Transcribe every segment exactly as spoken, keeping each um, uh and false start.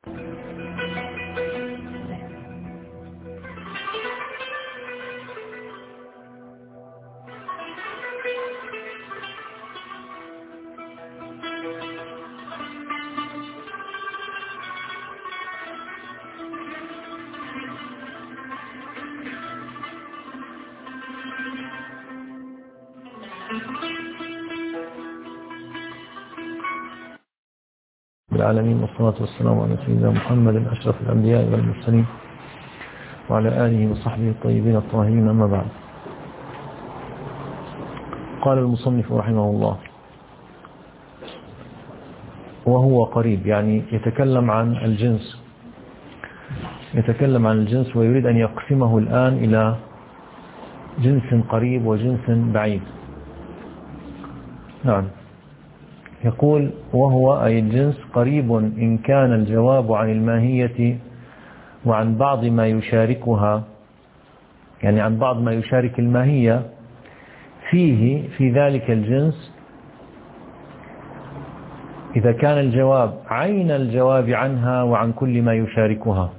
العالمين، والصلاة والسلام على سيدنا محمد أشرف الأنبياء والمرسلين وعلى آله وصحبه الطيبين الطاهرين، أما بعد. قال المصنف رحمه الله: وهو قريب، يعني يتكلم عن الجنس يتكلم عن الجنس ويريد أن يقسمه الآن إلى جنس قريب وجنس بعيد. نعم، يقول: وهو أي الجنس قريب إن كان الجواب عن الماهية وعن بعض ما يشاركها، يعني عن بعض ما يشارك الماهية فيه في ذلك الجنس، إذا كان الجواب عين الجواب عنها وعن كل ما يشاركها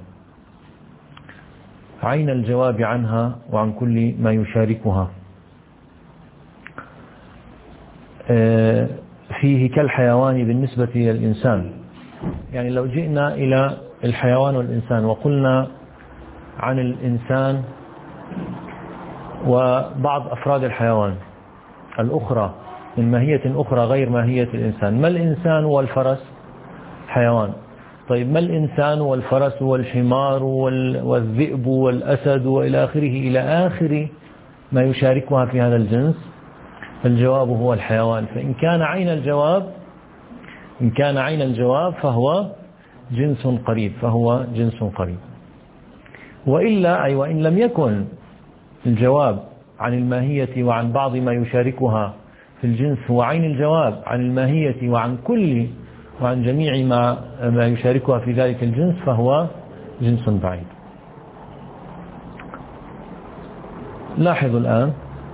عين الجواب عنها وعن كل ما يشاركها فيه كالحيوان بالنسبة للإنسان. يعني لو جئنا إلى الحيوان والإنسان وقلنا عن الإنسان وبعض أفراد الحيوان الأخرى من ماهية أخرى غير ماهية الإنسان، ما الإنسان والفرس حيوان، طيب ما الإنسان والفرس والحمار والذئب والأسد وإلى آخره إلى آخر ما يشاركها في هذا الجنس؟ الجواب هو الحيوان. فإن كان عين الجواب إن كان عين الجواب فهو جنس قريب فهو جنس قريب وإلا أي وإن لم يكن الجواب عن الماهية وعن بعض ما يشاركها في الجنس هو عين الجواب عن الماهية وعن كل وعن جميع ما ما يشاركها في ذلك الجنس فهو جنس بعيد. لاحظوا الآن،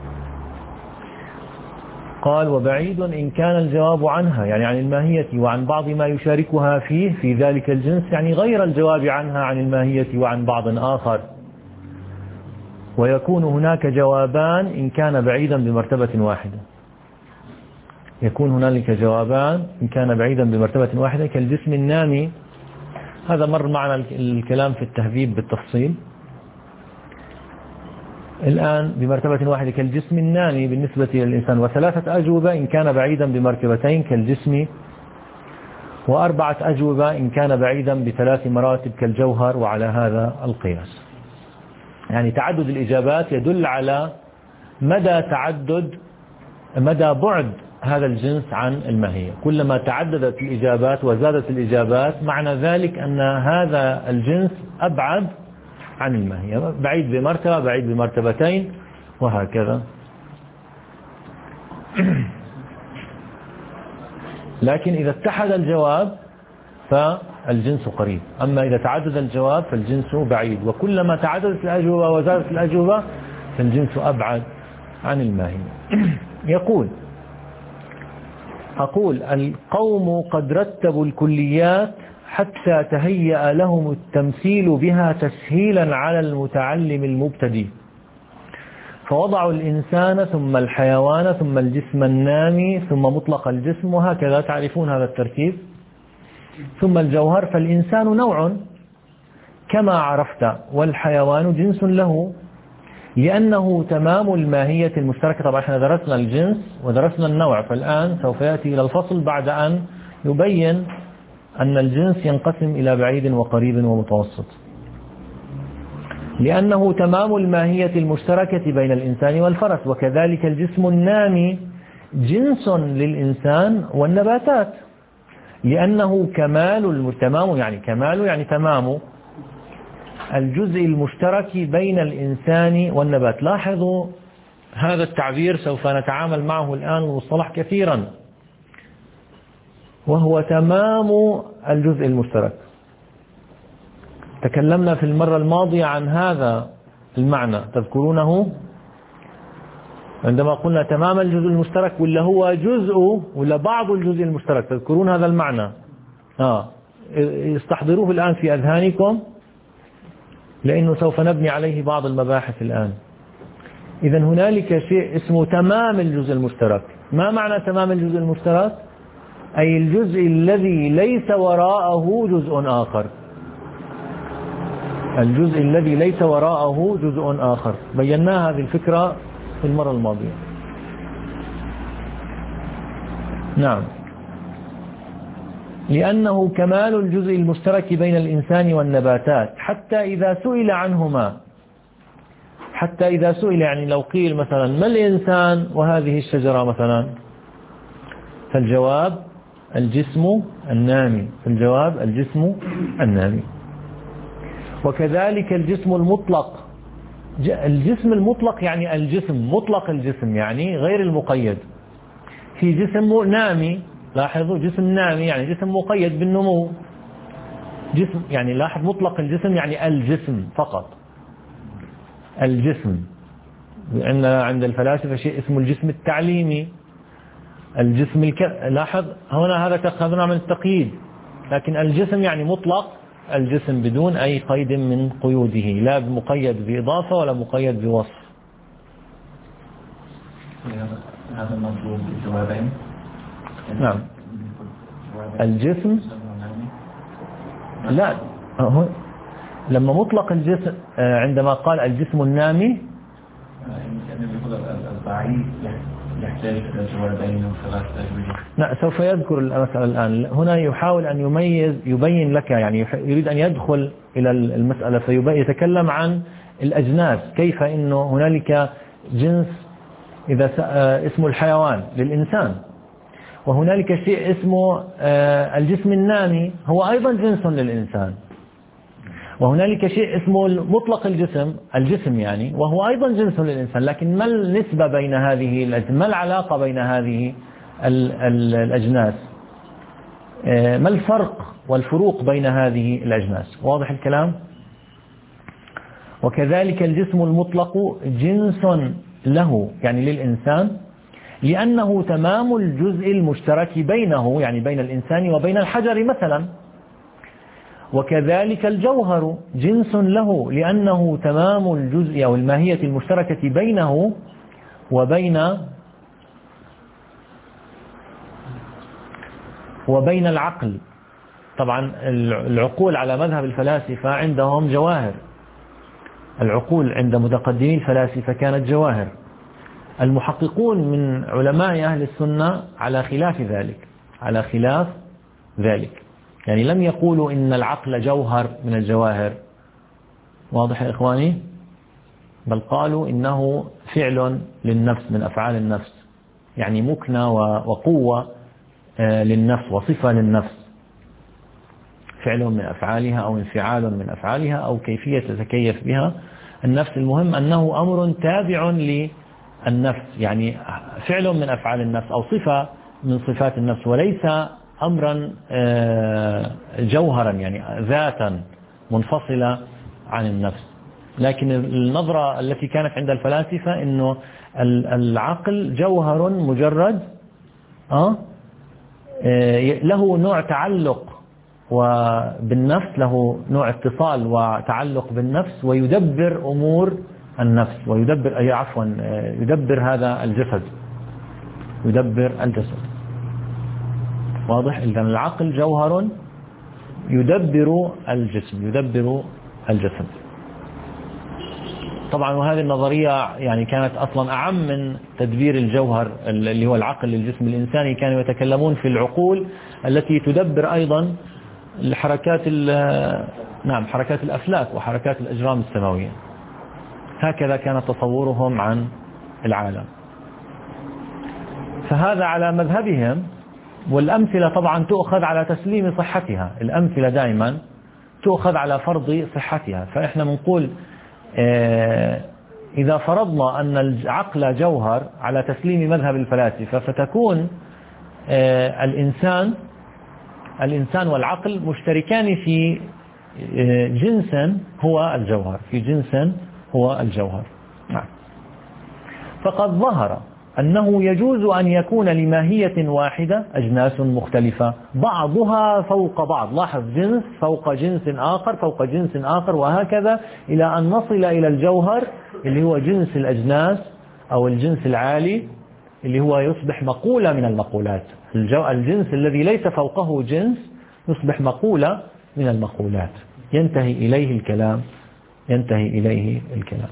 قال: وبعيد إن كان الجواب عنها، يعني عن الماهية وعن بعض ما يشاركها فيه في ذلك الجنس، يعني غير الجواب عنها عن الماهية وعن بعض آخر. ويكون هناك جوابان إن كان بعيدا بمرتبة واحدة يكون هنالك جوابان إن كان بعيدا بمرتبة واحدة كالجسم النامي. هذا مر معنا الكلام في التهذيب بالتفصيل. الآن بمرتبة واحدة كالجسم النامي بالنسبة للإنسان، وثلاثة أجوبة إن كان بعيدا بمرتبتين كالجسم، وأربعة أجوبة إن كان بعيدا بثلاث مراتب كالجوهر، وعلى هذا القياس. يعني تعدد الإجابات يدل على مدى تعدد مدى بعد هذا الجنس عن الماهية. كلما تعددت الإجابات وزادت الإجابات معنى ذلك أن هذا الجنس أبعد عن الماهية، بعيد بمرتبة بعيد بمرتبتين وهكذا. لكن إذا اتحد الجواب فالجنس قريب، أما إذا تعدد الجواب فالجنس بعيد، وكلما تعددت الأجوبة وزادت الأجوبة فالجنس أبعد عن الماهية. يقول أقول القوم قد رتبوا الكليات حتى تهيأ لهم التمثيل بها تسهيلا على المتعلم المبتدئ، فوضعوا الإنسان ثم الحيوان ثم الجسم النامي ثم مطلق الجسم، وهكذا تعرفون هذا الترتيب، ثم الجوهر. فالإنسان نوع كما عرفت، والحيوان جنس له لأنه تمام الماهية المشتركة. طبعا احنا درسنا الجنس ودرسنا النوع، فالآن سوف يأتي إلى الفصل بعد أن يبين أن الجنس ينقسم إلى بعيد وقريب ومتوسط، لأنه تمام الماهية المشتركة بين الإنسان والفرس. وكذلك الجسم النامي جنس للإنسان والنباتات، لأنه كمال التمام، يعني كمال يعني تمام الجزء المشترك بين الإنسان والنبات. لاحظوا هذا التعبير سوف نتعامل معه الآن المصطلح كثيرا، وهو تمام الجزء المشترك. تكلمنا في المرة الماضية عن هذا المعنى، تذكرونه عندما قلنا تمام الجزء المشترك، ولا هو جزء ولا بعض الجزء المشترك، تذكرون هذا المعنى؟ آه استحضروه الآن في أذهانكم، لأنه سوف نبني عليه بعض المباحث الآن. إذن هنالك شيء اسمه تمام الجزء المشترك. ما معنى تمام الجزء المشترك؟ أي الجزء الذي ليس وراءه جزء آخر، الجزء الذي ليس وراءه جزء آخر. بينا هذه الفكرة في المرة الماضية. نعم، لأنه كمال الجزء المشترك بين الإنسان والنباتات، حتى إذا سئل عنهما، حتى إذا سئل يعني لو قيل مثلا ما الإنسان وهذه الشجرة مثلا، فالجواب الجسم النامي، فالجواب الجسم النامي. وكذلك الجسم المطلق، الجسم المطلق يعني الجسم مطلق الجسم يعني غير المقيد. في جسم نامي، لاحظوا جسم نامي يعني جسم مقيد بالنمو، جسم يعني لاحظ مطلق الجسم يعني الجسم فقط، الجسم. عندنا عند الفلاسفة شيء اسمه الجسم التعليمي، الجسم الك... لاحظ هنا هذا أخذنا من التقييد، لكن الجسم يعني مطلق الجسم بدون أي قيد من قيوده، لا مقيد بإضافة ولا مقيد بوصف. هذا المطلوب بجوابين. نعم، الجسم لا، لما مطلق الجسم عندما قال الجسم النامي الضعيف يحتاج إلى جوابين وثلاث أجوبة. لا، سوف يذكر المسألة الآن. هنا يحاول أن يميز، يبين لك، يعني يريد أن يدخل إلى المسألة فيتكلم عن الأجناس، كيف إنه هنالك جنس إذا اسمه الحيوان للإنسان، وهنالك شيء اسمه الجسم النامي هو أيضا جنس للإنسان، وهنالك شيء اسمه مطلق الجسم، الجسم يعني، وهو أيضا جنس للإنسان. لكن ما النسبة بين هذه الأجناس؟ ما العلاقة بين هذه الأجناس؟ ما الفرق والفروق بين هذه الأجناس؟ واضح الكلام؟ وكذلك الجسم المطلق جنس له يعني للإنسان، لأنه تمام الجزء المشترك بينه، يعني بين الإنسان وبين الحجر مثلا. وكذلك الجوهر جنس له، لأنه تمام الجزء أو الماهية المشتركة بينه وبين وبين العقل. طبعا العقول على مذهب الفلاسفة عندهم جواهر، العقول عند متقدمي الفلاسفة كانت جواهر. المحققون من علماء أهل السنة على خلاف ذلك، على خلاف ذلك، يعني لم يقولوا إن العقل جوهر من الجواهر، واضح يا إخواني؟ بل قالوا إنه فعل للنفس من أفعال النفس، يعني مكنة وقوة للنفس وصفة للنفس، فعل من أفعالها أو انفعال من أفعالها أو كيفية تتكيف بها النفس. المهم أنه أمر تابع للنفس، يعني فعل من أفعال النفس أو صفة من صفات النفس، وليس أمرا جوهرا يعني ذاتا منفصلة عن النفس. لكن النظرة التي كانت عند الفلاسفة إنه العقل جوهر مجرد، أه له نوع تعلق وبالنفس، له نوع اتصال وتعلق بالنفس، ويدبر أمور النفس، ويدبر أي عفوا يدبر هذا الجسد، يدبر الجسد. واضح؟ إذن العقل جوهر يدبر الجسم، يدبر الجسد. طبعا وهذه النظرية يعني كانت أصلا أعم من تدبير الجوهر اللي هو العقل للجسم الإنساني. كانوا يتكلمون في العقول التي تدبر أيضا الحركات نعم حركات الأفلاك وحركات الأجرام السماوية. هكذا كان تصورهم عن العالم. فهذا على مذهبهم، والأمثلة طبعا تؤخذ على تسليم صحتها، الأمثلة دائما تؤخذ على فرض صحتها. فإحنا بنقول إذا فرضنا أن العقل جوهر على تسليم مذهب الفلاسفة، فتكون الإنسان الإنسان والعقل مشتركان في جنس هو الجوهر، في جنس هو الجوهر. فقد ظهر أنه يجوز أن يكون لماهية واحدة أجناس مختلفة بعضها فوق بعض. لاحظ، جنس فوق جنس آخر فوق جنس آخر وهكذا إلى أن نصل إلى الجوهر اللي هو جنس الأجناس أو الجنس العالي اللي هو يصبح مقولة من المقولات. الجنس الذي ليس فوقه جنس يصبح مقولة من المقولات، ينتهي إليه الكلام ينتهي إليه الكلام.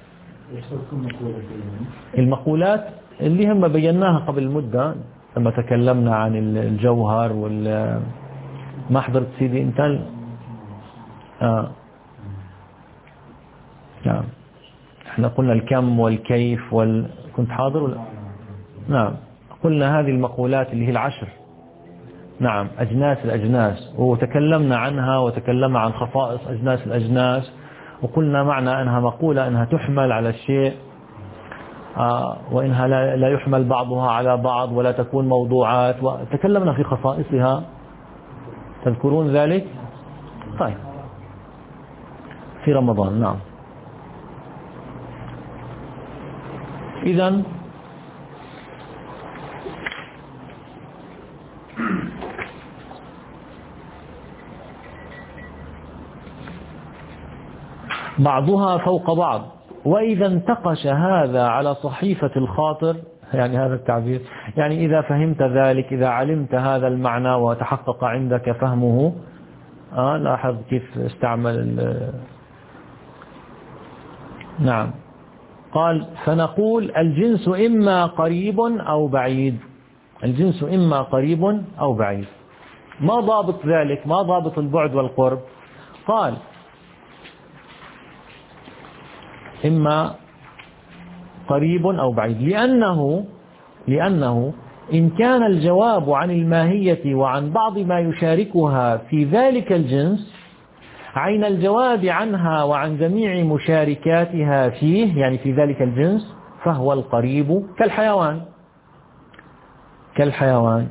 المقولات اللي هم بيناها قبل مدة لما تكلمنا عن الجوهر وال ما حضرت سيدي انت آه. نعم، احنا قلنا الكم والكيف وال... كنت حاضر ولا؟ نعم، قلنا هذه المقولات اللي هي العشر. نعم، أجناس الأجناس، وتكلمنا عنها وتكلمنا عن خصائص أجناس الأجناس، وقلنا معنى أنها مقولة أنها تحمل على الشيء آه وإنها لا, لا يحمل بعضها على بعض ولا تكون موضوعات، وتكلمنا في خصائصها. تذكرون ذلك؟ طيب، في رمضان. نعم. إذن بعضها فوق بعض، وإذا انتقش هذا على صحيفة الخاطر، يعني هذا التعبير، يعني إذا فهمت ذلك، إذا علمت هذا المعنى وتحقق عندك فهمه. آه لاحظ كيف استعمل. نعم، قال فنقول الجنس إما قريب أو بعيد. الجنس إما قريب أو بعيد. ما ضابط ذلك؟ ما ضابط البعد والقرب؟ قال إما قريب أو بعيد، لأنه لأنه إن كان الجواب عن الماهية وعن بعض ما يشاركها في ذلك الجنس عين الجواب عنها وعن جميع مشاركاتها فيه، يعني في ذلك الجنس، فهو القريب كالحيوان كالحيوان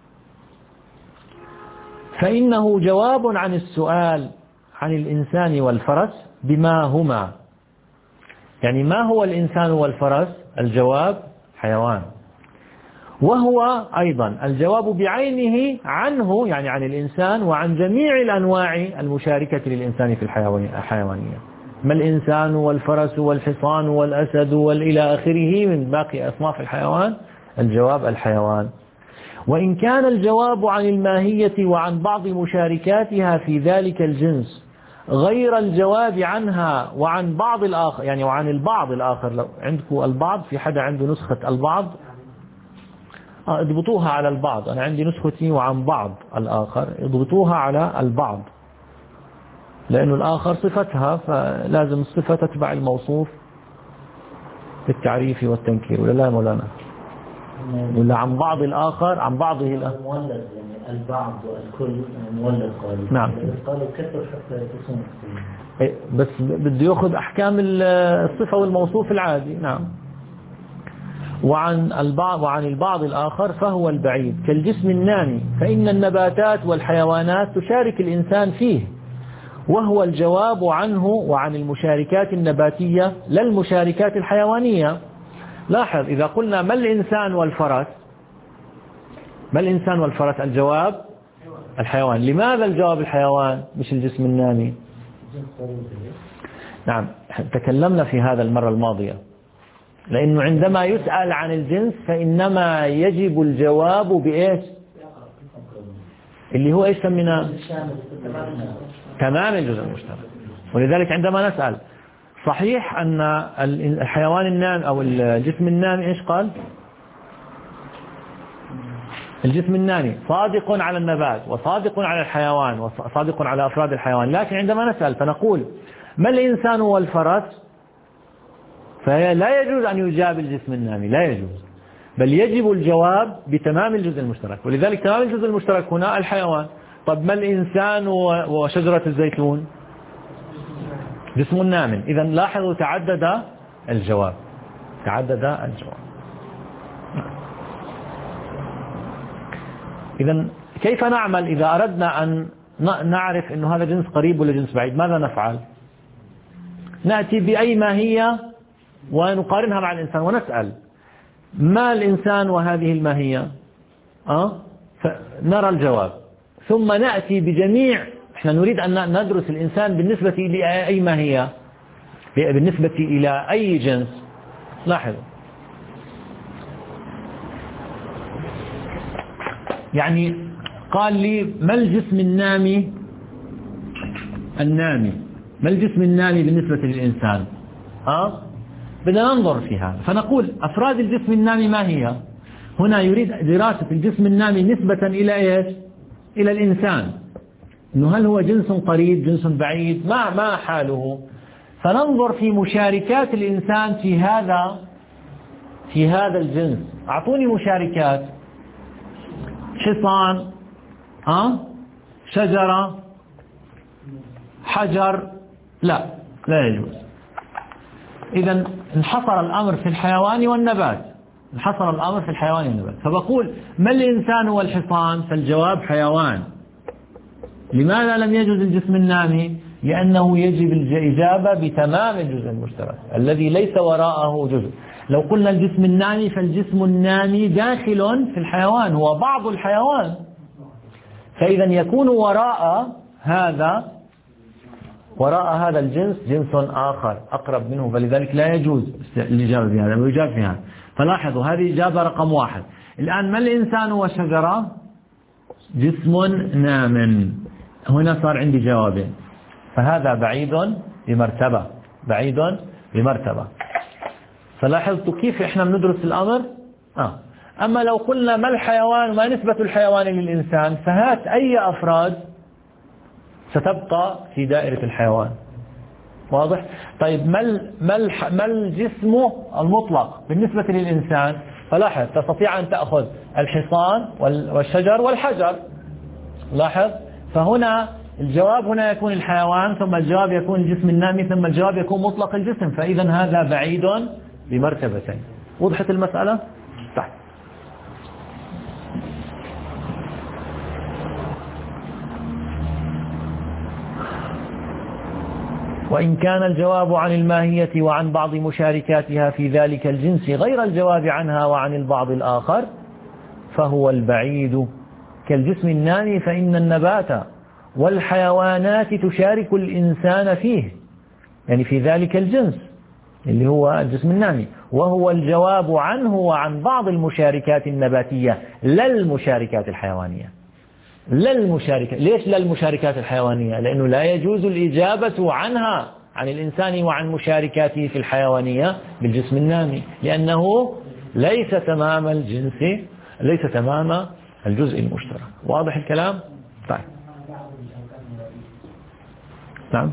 فإنه جواب عن السؤال عن الإنسان والفرس بما هما. يعني ما هو الإنسان والفرس؟ الجواب حيوان، وهو أيضا الجواب بعينه عنه، يعني عن الإنسان وعن جميع الأنواع المشاركة للإنسان في الحيوانية. ما الإنسان والفرس والحصان والأسد والإلى آخره من باقي أصناف الحيوان؟ الجواب الحيوان. وإن كان الجواب عن الماهية وعن بعض مشاركاتها في ذلك الجنس غير الجواب عنها وعن بعض الآخر، يعني وعن البعض الآخر. لو عندكم البعض، في حدا عنده نسخة البعض آه اضبطوها على البعض. أنا عندي نسختي وعن بعض الآخر، اضبطوها على البعض، لأنه الآخر صفتها، فلازم الصفة تتبع الموصوف بالتعريف والتنكير. ولا لا مولانا؟ ولا عن بعض الآخر، عن بعضه الآخر مولد، يعني البعض والكل مولد قالب. نعم، قالب كثر حتى تصنع، بس بده يأخذ أحكام الصفة والموصوف العادي. نعم. وعن البعض وعن البعض الآخر فهو البعيد كالجسم النامي، فإن النباتات والحيوانات تشارك الإنسان فيه، وهو الجواب عنه وعن المشاركات النباتية لا المشاركات الحيوانية. لاحظ، إذا قلنا ما الإنسان والفرس، ما الإنسان والفرس؟ الجواب الحيوان. لماذا الجواب الحيوان مش الجسم النامي؟ نعم، تكلمنا في هذا المرة الماضية، لأنه عندما يسأل عن الجنس فإنما يجب الجواب بإيش؟ اللي هو إيش سميناه؟ تمام الجزء المشترك. ولذلك عندما نسأل صحيح أن الحيوان النامي أو الجسم النامي إيش قال؟ الجسم النامي صادق على النبات وصادق على الحيوان وصادق على أفراد الحيوان. لكن عندما نسأل فنقول ما الإنسان والفرس، فلا يجوز أن يجاب الجسم النامي، لا يجوز، بل يجب الجواب بتمام الجزء المشترك. ولذلك تمام الجزء المشترك هنا الحيوان. طب ما الإنسان وشجرة الزيتون؟ جسم نام. إذا لاحظوا تعدد الجواب تعدد الجواب. إذا كيف نعمل إذا أردنا أن نعرف أنه هذا جنس قريب ولا جنس بعيد؟ ماذا نفعل؟ نأتي بأي ماهية ونقارنها مع الإنسان ونسأل ما الإنسان وهذه الماهية؟ أه؟ فنرى الجواب ثم نأتي بجميع. احنا نريد أن ندرس الإنسان بالنسبة إلى أي ماهية، بالنسبة إلى أي جنس. لاحظوا، يعني قال لي ما الجسم النامي النامي ما الجسم النامي بالنسبة للإنسان؟ أه؟ بدنا ننظر فيها فنقول أفراد الجسم النامي ما هي. هنا يريد دراسة الجسم النامي نسبة إلى إيش؟ إلى الإنسان، إنه هل هو جنس قريب جنس بعيد، ما ما حاله. فننظر في مشاركات الإنسان في هذا في هذا الجنس. أعطوني مشاركات. حصان، أه؟ شجرة، حجر، لا لا يجوز. إذا انحصر الأمر في الحيوان والنبات، انحصر الأمر في الحيوان والنبات. فبقول ما الإنسان والحصان؟ فالجواب حيوان. لماذا لم يجوز الجسم النامي؟ لأنه يجب الإجابة بتمام الجزء المشترك الذي ليس وراءه جزء. لو قلنا الجسم النامي فالجسم النامي داخل في الحيوان، هو بعض الحيوان، فإذا يكون وراء هذا وراء هذا الجنس جنس آخر أقرب منه، فلذلك لا يجوز الإجابة بهذا ويجاب في هذا. فلاحظوا هذه إجابة رقم واحد. الآن ما الإنسان والشجرة؟ جسم نام. هنا صار عندي جوابين، فهذا بعيد بمرتبة بعيد بمرتبة. فلاحظتوا كيف إحنا بندرس الأمر. آه. أما لو قلنا ما الحيوان وما نسبة الحيوان للإنسان، فهات أي أفراد ستبقى في دائرة الحيوان. واضح؟ طيب ما ما الجسم المطلق بالنسبة للإنسان؟ فلاحظ تستطيع أن تأخذ الحصان والشجر والحجر. لاحظ، فهنا الجواب هنا يكون الحيوان، ثم الجواب يكون الجسم النامي، ثم الجواب يكون مطلق الجسم. فإذا هذا بعيد بمرتبتين. وضحت المسألة؟ طيب. وإن كان الجواب عن الماهية وعن بعض مشاركاتها في ذلك الجنس غير الجواب عنها وعن البعض الآخر فهو البعيد كالجسم النامي، فإن النبات والحيوانات تشارك الإنسان فيه، يعني في ذلك الجنس اللي هو الجسم النامي، وهو الجواب عنه وعن بعض المشاركات النباتية لا المشاركات الحيوانية. لا المشاركات. ليش لا المشاركات الحيوانية؟ لأنه لا يجوز الإجابة عنها عن الإنسان وعن مشاركاته في الحيوانية بالجسم النامي، لأنه ليس تمام الجنس، ليس تمام الجزء المشترك. واضح الكلام؟ طيب. نعم.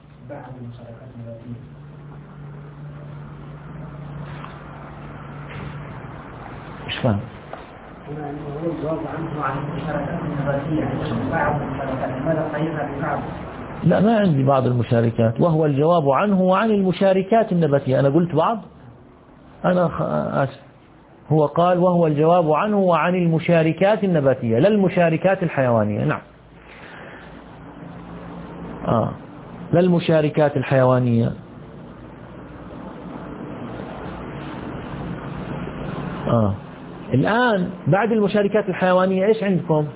إيش فهم؟ لا، ما عندي بعض المشاركات، وهو الجواب عنه وعن المشاركات النباتية. أنا قلت بعض، أنا آسف. هو قال وهو الجواب عنه وعن المشاركات النباتية لا المشاركات الحيوانية. نعم. آه. لا المشاركات الحيوانية. آه. الآن بعد المشاركات الحيوانية إيش عندكم؟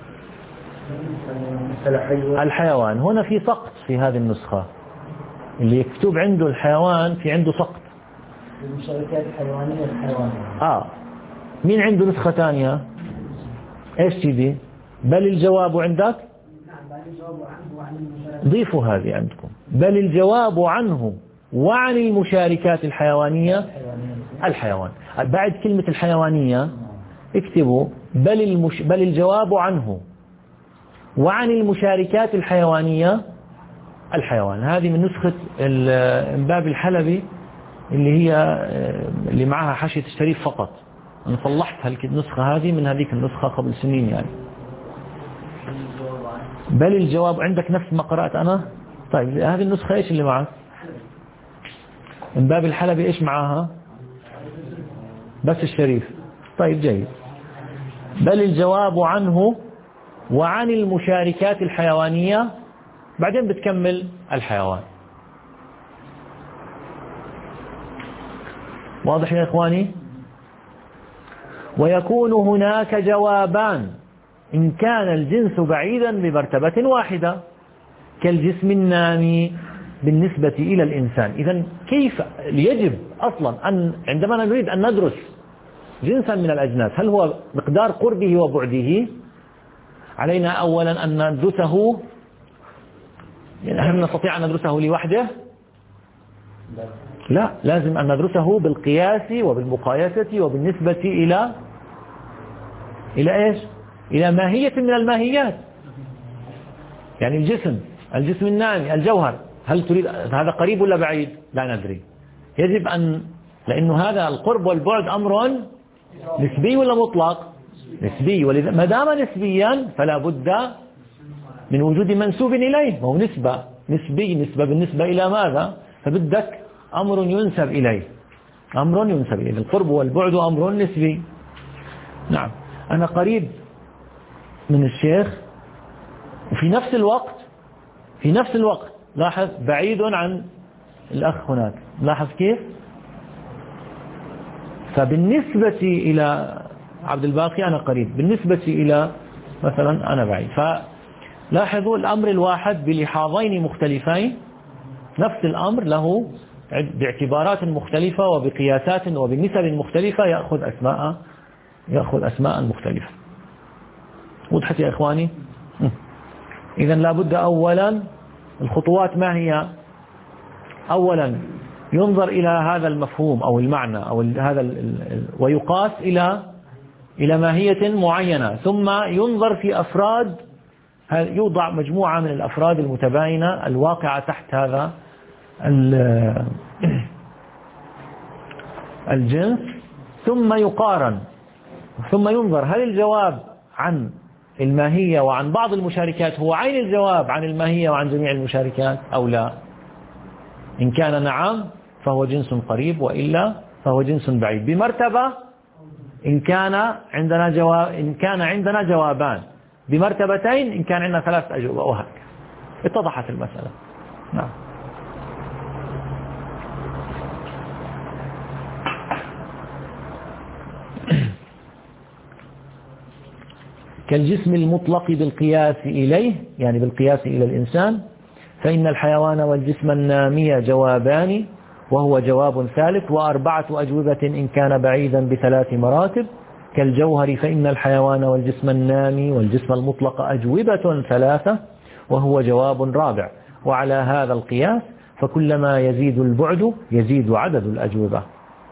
الحيوان. هنا في سقط في هذه النسخة، اللي يكتب عنده الحيوان في عنده سقط. المشاركات الحيوانية الحيوانية. آه. مين عنده نسخة ثانية؟ إيش تبي؟ بل الجواب عندك؟ نعم، بل الجواب عنه وعن المشاركات. ضيفوا هذه عندكم، بل الجواب عنه وعن المشاركات الحيوانية الحيوان. بعد كلمة الحيوانية اكتبوا بل, المش... بل الجواب عنه وعن المشاركات الحيوانية الحيوان. هذه من نسخة إنباب الحلبي اللي هي اللي معها حاشية الشريف فقط. أنا صلحت النسخة هذه من هذيك النسخة قبل سنين يعني. بل الجواب عندك نفس ما قرأت أنا. طيب هذه النسخة إيش اللي معك؟ إنباب الحلبي إيش معها؟ بس الشريف. طيب جيد. بل الجواب عنه وعن المشاركات الحيوانية، بعدين بتكمل الحيوان. واضح يا إخواني؟ ويكون هناك جوابان إن كان الجنس بعيدا بمرتبة واحدة كالجسم النامي بالنسبة إلى الإنسان. إذن كيف يجب أصلا أن عندما نريد أن ندرس جنسا من الأجناس هل هو مقدار قربه وبعده؟ علينا أولا أن ندرسه، يعني هل نستطيع أن ندرسه لوحده؟ لا، لازم أن ندرسه بالقياس وبالمقايسة وبالنسبة إلى إلى إيش؟ إلى ماهية من الماهيات. يعني الجسم الجسم النامي الجوهر، هل تريد هذا قريب ولا بعيد؟ لا ندري. يجب أن، لأنه هذا القرب والبعد أمر نسبي ولا مطلق؟ نسبي، ولذا ما دام نسبيا فلا بد من وجود منسوب إليه. وهو نسبة نسبي، نسبة بالنسبة إلى ماذا؟ فبدك أمر ينسب إليه، أمر ينسب إليه. القرب والبعد أمر نسبي. نعم، أنا قريب من الشيخ وفي نفس الوقت في نفس الوقت لاحظ بعيد عن الأخ هناك. لاحظ كيف؟ فبالنسبة إلى عبد الباقي أنا قريب، بالنسبة إلى مثلا أنا بعيد. فلاحظوا الأمر الواحد بلحاظين مختلفين، نفس الأمر له باعتبارات مختلفة وبقياسات وبنسب مختلفة يأخذ أسماء يأخذ أسماء مختلفة. وضحت يا إخواني؟ إذن لابد أولا الخطوات ما هي؟ أولا ينظر إلى هذا المفهوم أو المعنى أو هذا ويقاس إلى إلى ماهية معينة، ثم ينظر في أفراد، يوضع مجموعة من الأفراد المتباينة الواقعة تحت هذا الجنس، ثم يقارن، ثم ينظر هل الجواب عن الماهية وعن بعض المشاركات هو عين الجواب عن الماهية وعن جميع المشاركات أو لا. إن كان نعم فهو جنس قريب، وإلا فهو جنس بعيد بمرتبة. إن كان عندنا جواب إن كان عندنا جوابان بمرتبتين، إن كان عندنا ثلاث أجوبة، وهكذا. اتضحت المسألة. نعم. كالجسم المطلق بالقياس إليه، يعني بالقياس إلى الإنسان، فإن الحيوان والجسم النامي جوابان وهو جواب ثالث، وأربعة أجوبة إن كان بعيدا بثلاث مراتب. كالجوهر فإن الحيوان والجسم النامي والجسم المطلق أجوبة ثلاثة وهو جواب رابع. وعلى هذا القياس فكلما يزيد البعد يزيد عدد الأجوبة،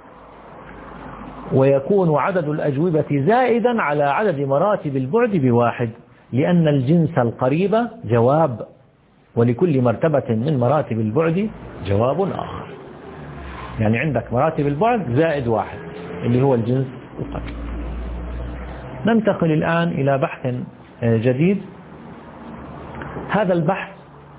ويكون عدد الأجوبة زائدا على عدد مراتب البعد بواحد، لأن الجنس القريب جواب، ولكل مرتبة من مراتب البعد جواب آخر. يعني عندك مراتب البعد زائد واحد اللي هو الجنس القريب. ننتقل الآن إلى بحث جديد. هذا البحث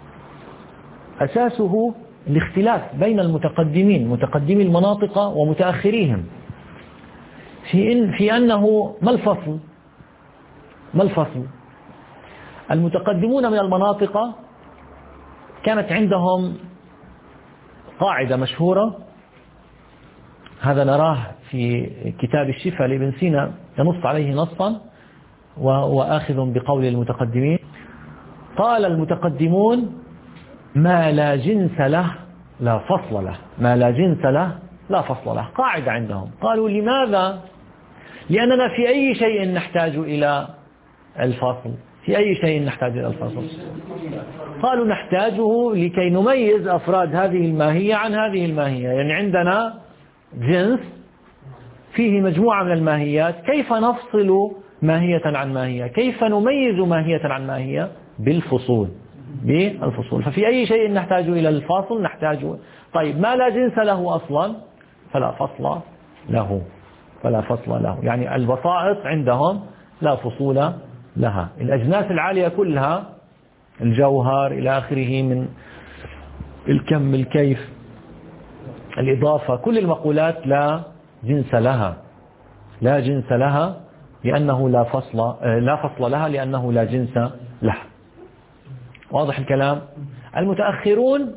أساسه الاختلاف بين المتقدمين، متقدمي المناطق ومتأخريهم، في إن في أنه ما الفصل ما الفصل المتقدمون من المناطق كانت عندهم قاعدة مشهورة، هذا نراه في كتاب الشفاء لابن سينا، ينص عليه نصا وآخذ بقول المتقدمين. قال المتقدمون: ما لا جنس له لا فصل له، ما لا جنس له لا فصل له. قاعدة عندهم. قالوا: لماذا؟ لأننا في أي شيء نحتاج إلى الفصل، في أي شيء نحتاج إلى الفصل؟ قالوا: نحتاجه لكي نميز أفراد هذه الماهية عن هذه الماهية. يعني عندنا جنس فيه مجموعة من الماهيات، كيف نفصل ماهية عن ماهية؟ كيف نميز ماهية عن ماهية؟ بالفصول، بالفصول. ففي أي شيء نحتاج إلى الفاصل نحتاج. طيب ما لا جنس له أصلا فلا فصل له، فلا فصل له. يعني البسائط عندهم لا فصول لها. الأجناس العالية كلها، الجوهر إلى آخره، من الكم، الكيف، الإضافة، كل المقولات لا جنس لها، لا جنس لها لأنه لا فصل لا فصل لها لأنه لا جنس لها. واضح الكلام؟ المتأخرون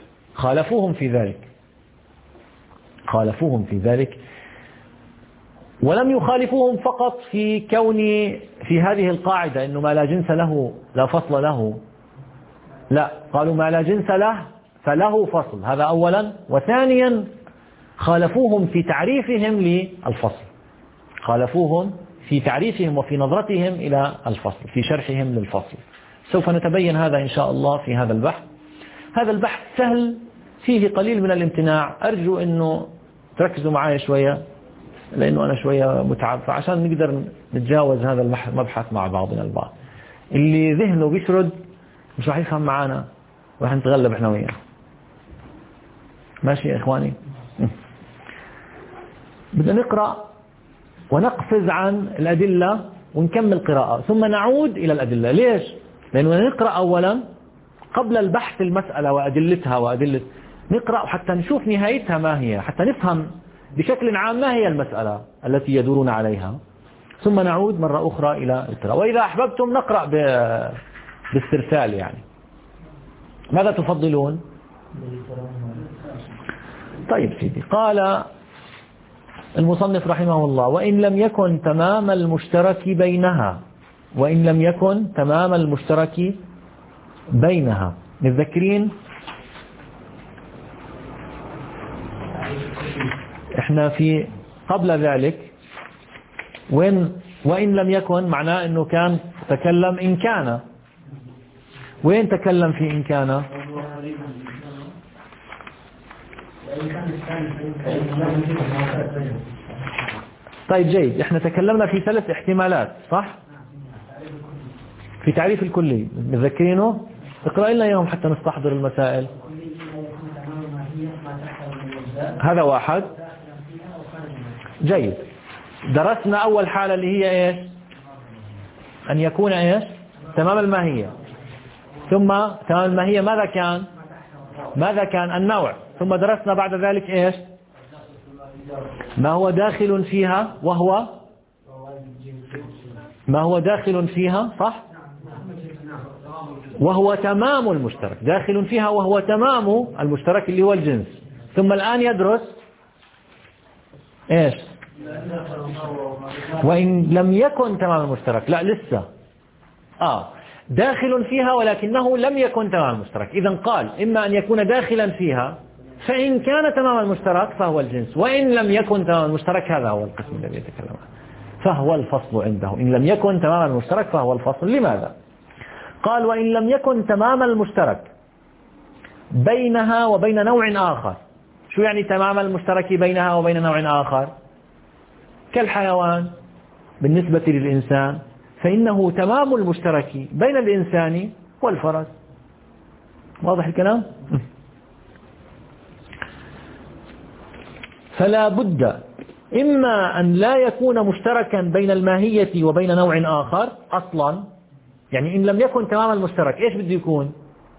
خالفوهم في ذلك، خالفوهم في ذلك ولم يخالفوهم فقط في كون في هذه القاعدة إنه ما لا جنس له لا فصل له، لا، قالوا ما لا جنس له فله فصل، هذا أولا. وثانيا خالفوهم في تعريفهم للفصل، خالفوهم في تعريفهم وفي نظرتهم إلى الفصل، في شرحهم للفصل. سوف نتبين هذا إن شاء الله في هذا البحث. هذا البحث سهل، فيه قليل من الامتناع، أرجو أنه تركزوا معي شوية لأنه أنا شوية متعب، فعشان نقدر نتجاوز هذا المبحث مع بعضنا البعض. اللي ذهنه بيشرد مش راح يفهم معانا، راح نتغلب احنا وياه. ماشي يا إخواني؟ بدنا نقرأ ونقفز عن الأدلة ونكمل قراءة ثم نعود إلى الأدلة. ليش؟ لأنه نقرأ أولا قبل البحث المسألة وأدلتها وأدلة، نقرأ حتى نشوف نهايتها ما هي، حتى نفهم بشكل عام ما هي المسألة التي يدورون عليها، ثم نعود مرة أخرى إلى القراءة. وإذا أحببتم نقرأ باسترسال. يعني ماذا تفضلون؟ طيب سيدي. قال المصنف رحمه الله: وإن لم يكن تمام المشترك بينها، وإن لم يكن تمام المشترك بينها. متذكرين احنا في قبل ذلك وين وإن لم يكن معناه انه كان تكلم إن كان. وين تكلم في إن كان؟ طيب جيد. احنا تكلمنا في ثلاث احتمالات صح؟ في تعريف الكلي متذكرينه؟ اقرأ لنا اياهم حتى نستحضر المسائل. هذا واحد. جيد. درسنا أول حالة اللي هي إيش؟ أن يكون إيش؟ تمام الماهية. ثم تمام الماهية ماذا كان؟ ماذا كان؟ النوع. ثم درسنا بعد ذلك إيش؟ ما هو داخل فيها وهو ما هو داخل فيها صح؟ وهو تمام المشترك، داخل فيها وهو تمام المشترك اللي هو الجنس. ثم الآن يدرس إيش؟ وإن لم يكن تمام المشترك، لا لسه آه داخل فيها ولكنه لم يكن تمام المشترك. إذن قال إما أن يكون داخلا فيها فإن كان تمام المشترك فهو الجنس، وإن لم يكن تمام المشترك هذا هو القسم الذي يتكلم عنه، فهو الفصل عنده. إن لم يكن تمام المشترك فهو الفصل. لماذا؟ قال وإن لم يكن تمام المشترك بينها وبين نوع آخر. شو يعني تمام المشترك بينها وبين نوع آخر؟ كالحيوان بالنسبة للإنسان فإنه تمام المشترك بين الإنسان والفرس. واضح الكلام؟ فلا بد إما أن لا يكون مشتركا بين الماهية وبين نوع آخر أصلا، يعني إن لم يكن تمام المشترك إيش بده يكون؟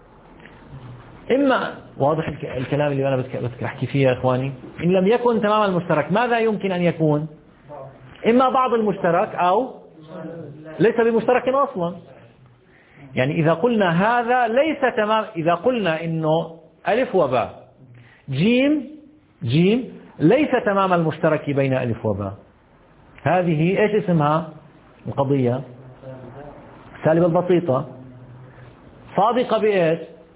إما واضح الكلام اللي أنا بحكي فيه يا إخواني؟ إن لم يكن تمام المشترك ماذا يمكن أن يكون؟ إما بعض المشترك أو ليس بمشترك أصلا. يعني إذا قلنا هذا ليس تمام، إذا قلنا إنه ألف وباء جيم جيم ليس تمام المشترك بين ألف وباء، هذه إيش اسمها القضية؟ سالبة البسيطة. صادقة بإيش؟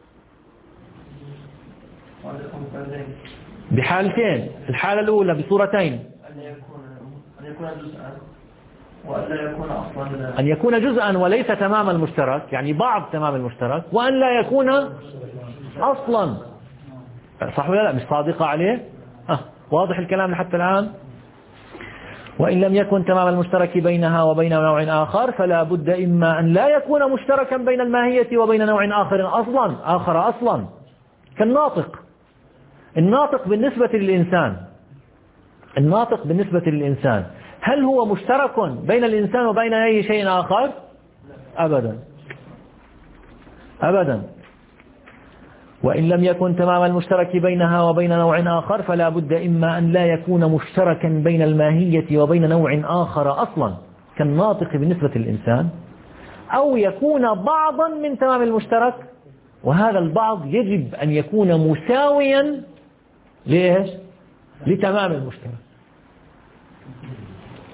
بحالتين. الحالة الأولى بصورتين: أن يكون جزءا وأن لا يكون أصلا، أن يكون جزءا وليس تمام المشترك، يعني بعض تمام المشترك، وأن لا يكون أصلا. صح ولا لا؟ مش صادقة عليه؟ أه. واضح الكلام لحتى الآن؟ وإن لم يكن تمام المشترك بينها وبين نوع آخر فلا بد إما أن لا يكون مشتركا بين الماهية وبين نوع آخر أصلا آخر أصلا كالناطق. الناطق بالنسبة للإنسان الناطق بالنسبة للإنسان هل هو مشترك بين الإنسان وبين أي شيء آخر؟ أبدا أبدا. وإن لم يكن تمام المشترك بينها وبين نوع آخر فلا بد إما أن لا يكون مشتركا بين الماهية وبين نوع آخر أصلا كالناطق بالنسبة للإنسان، أو يكون بعضا من تمام المشترك، وهذا البعض يجب أن يكون مساويا ليش؟ لتمام المشترك.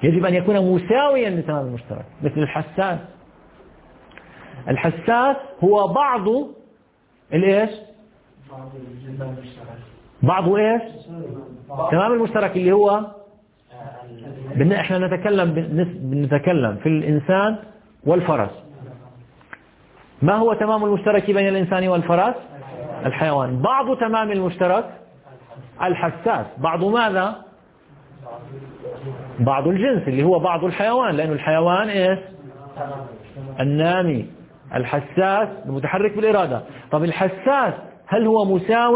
يجب أن يكون مساويا لتمام المشترك. مثل الحساس، الحساس هو بعض الإيش؟ بعض إيش؟ تمام المشترك اللي هو احنا نتكلم نتكلم في الإنسان والفرس. ما هو تمام المشترك بين الإنسان والفرس؟ الحيوان. بعض تمام المشترك الحساس. بعض ماذا؟ بعض الجنس اللي هو بعض الحيوان، لأن الحيوان إيش؟ النامي. الحساس المتحرك بالإرادة. طب الحساس هل هو مساو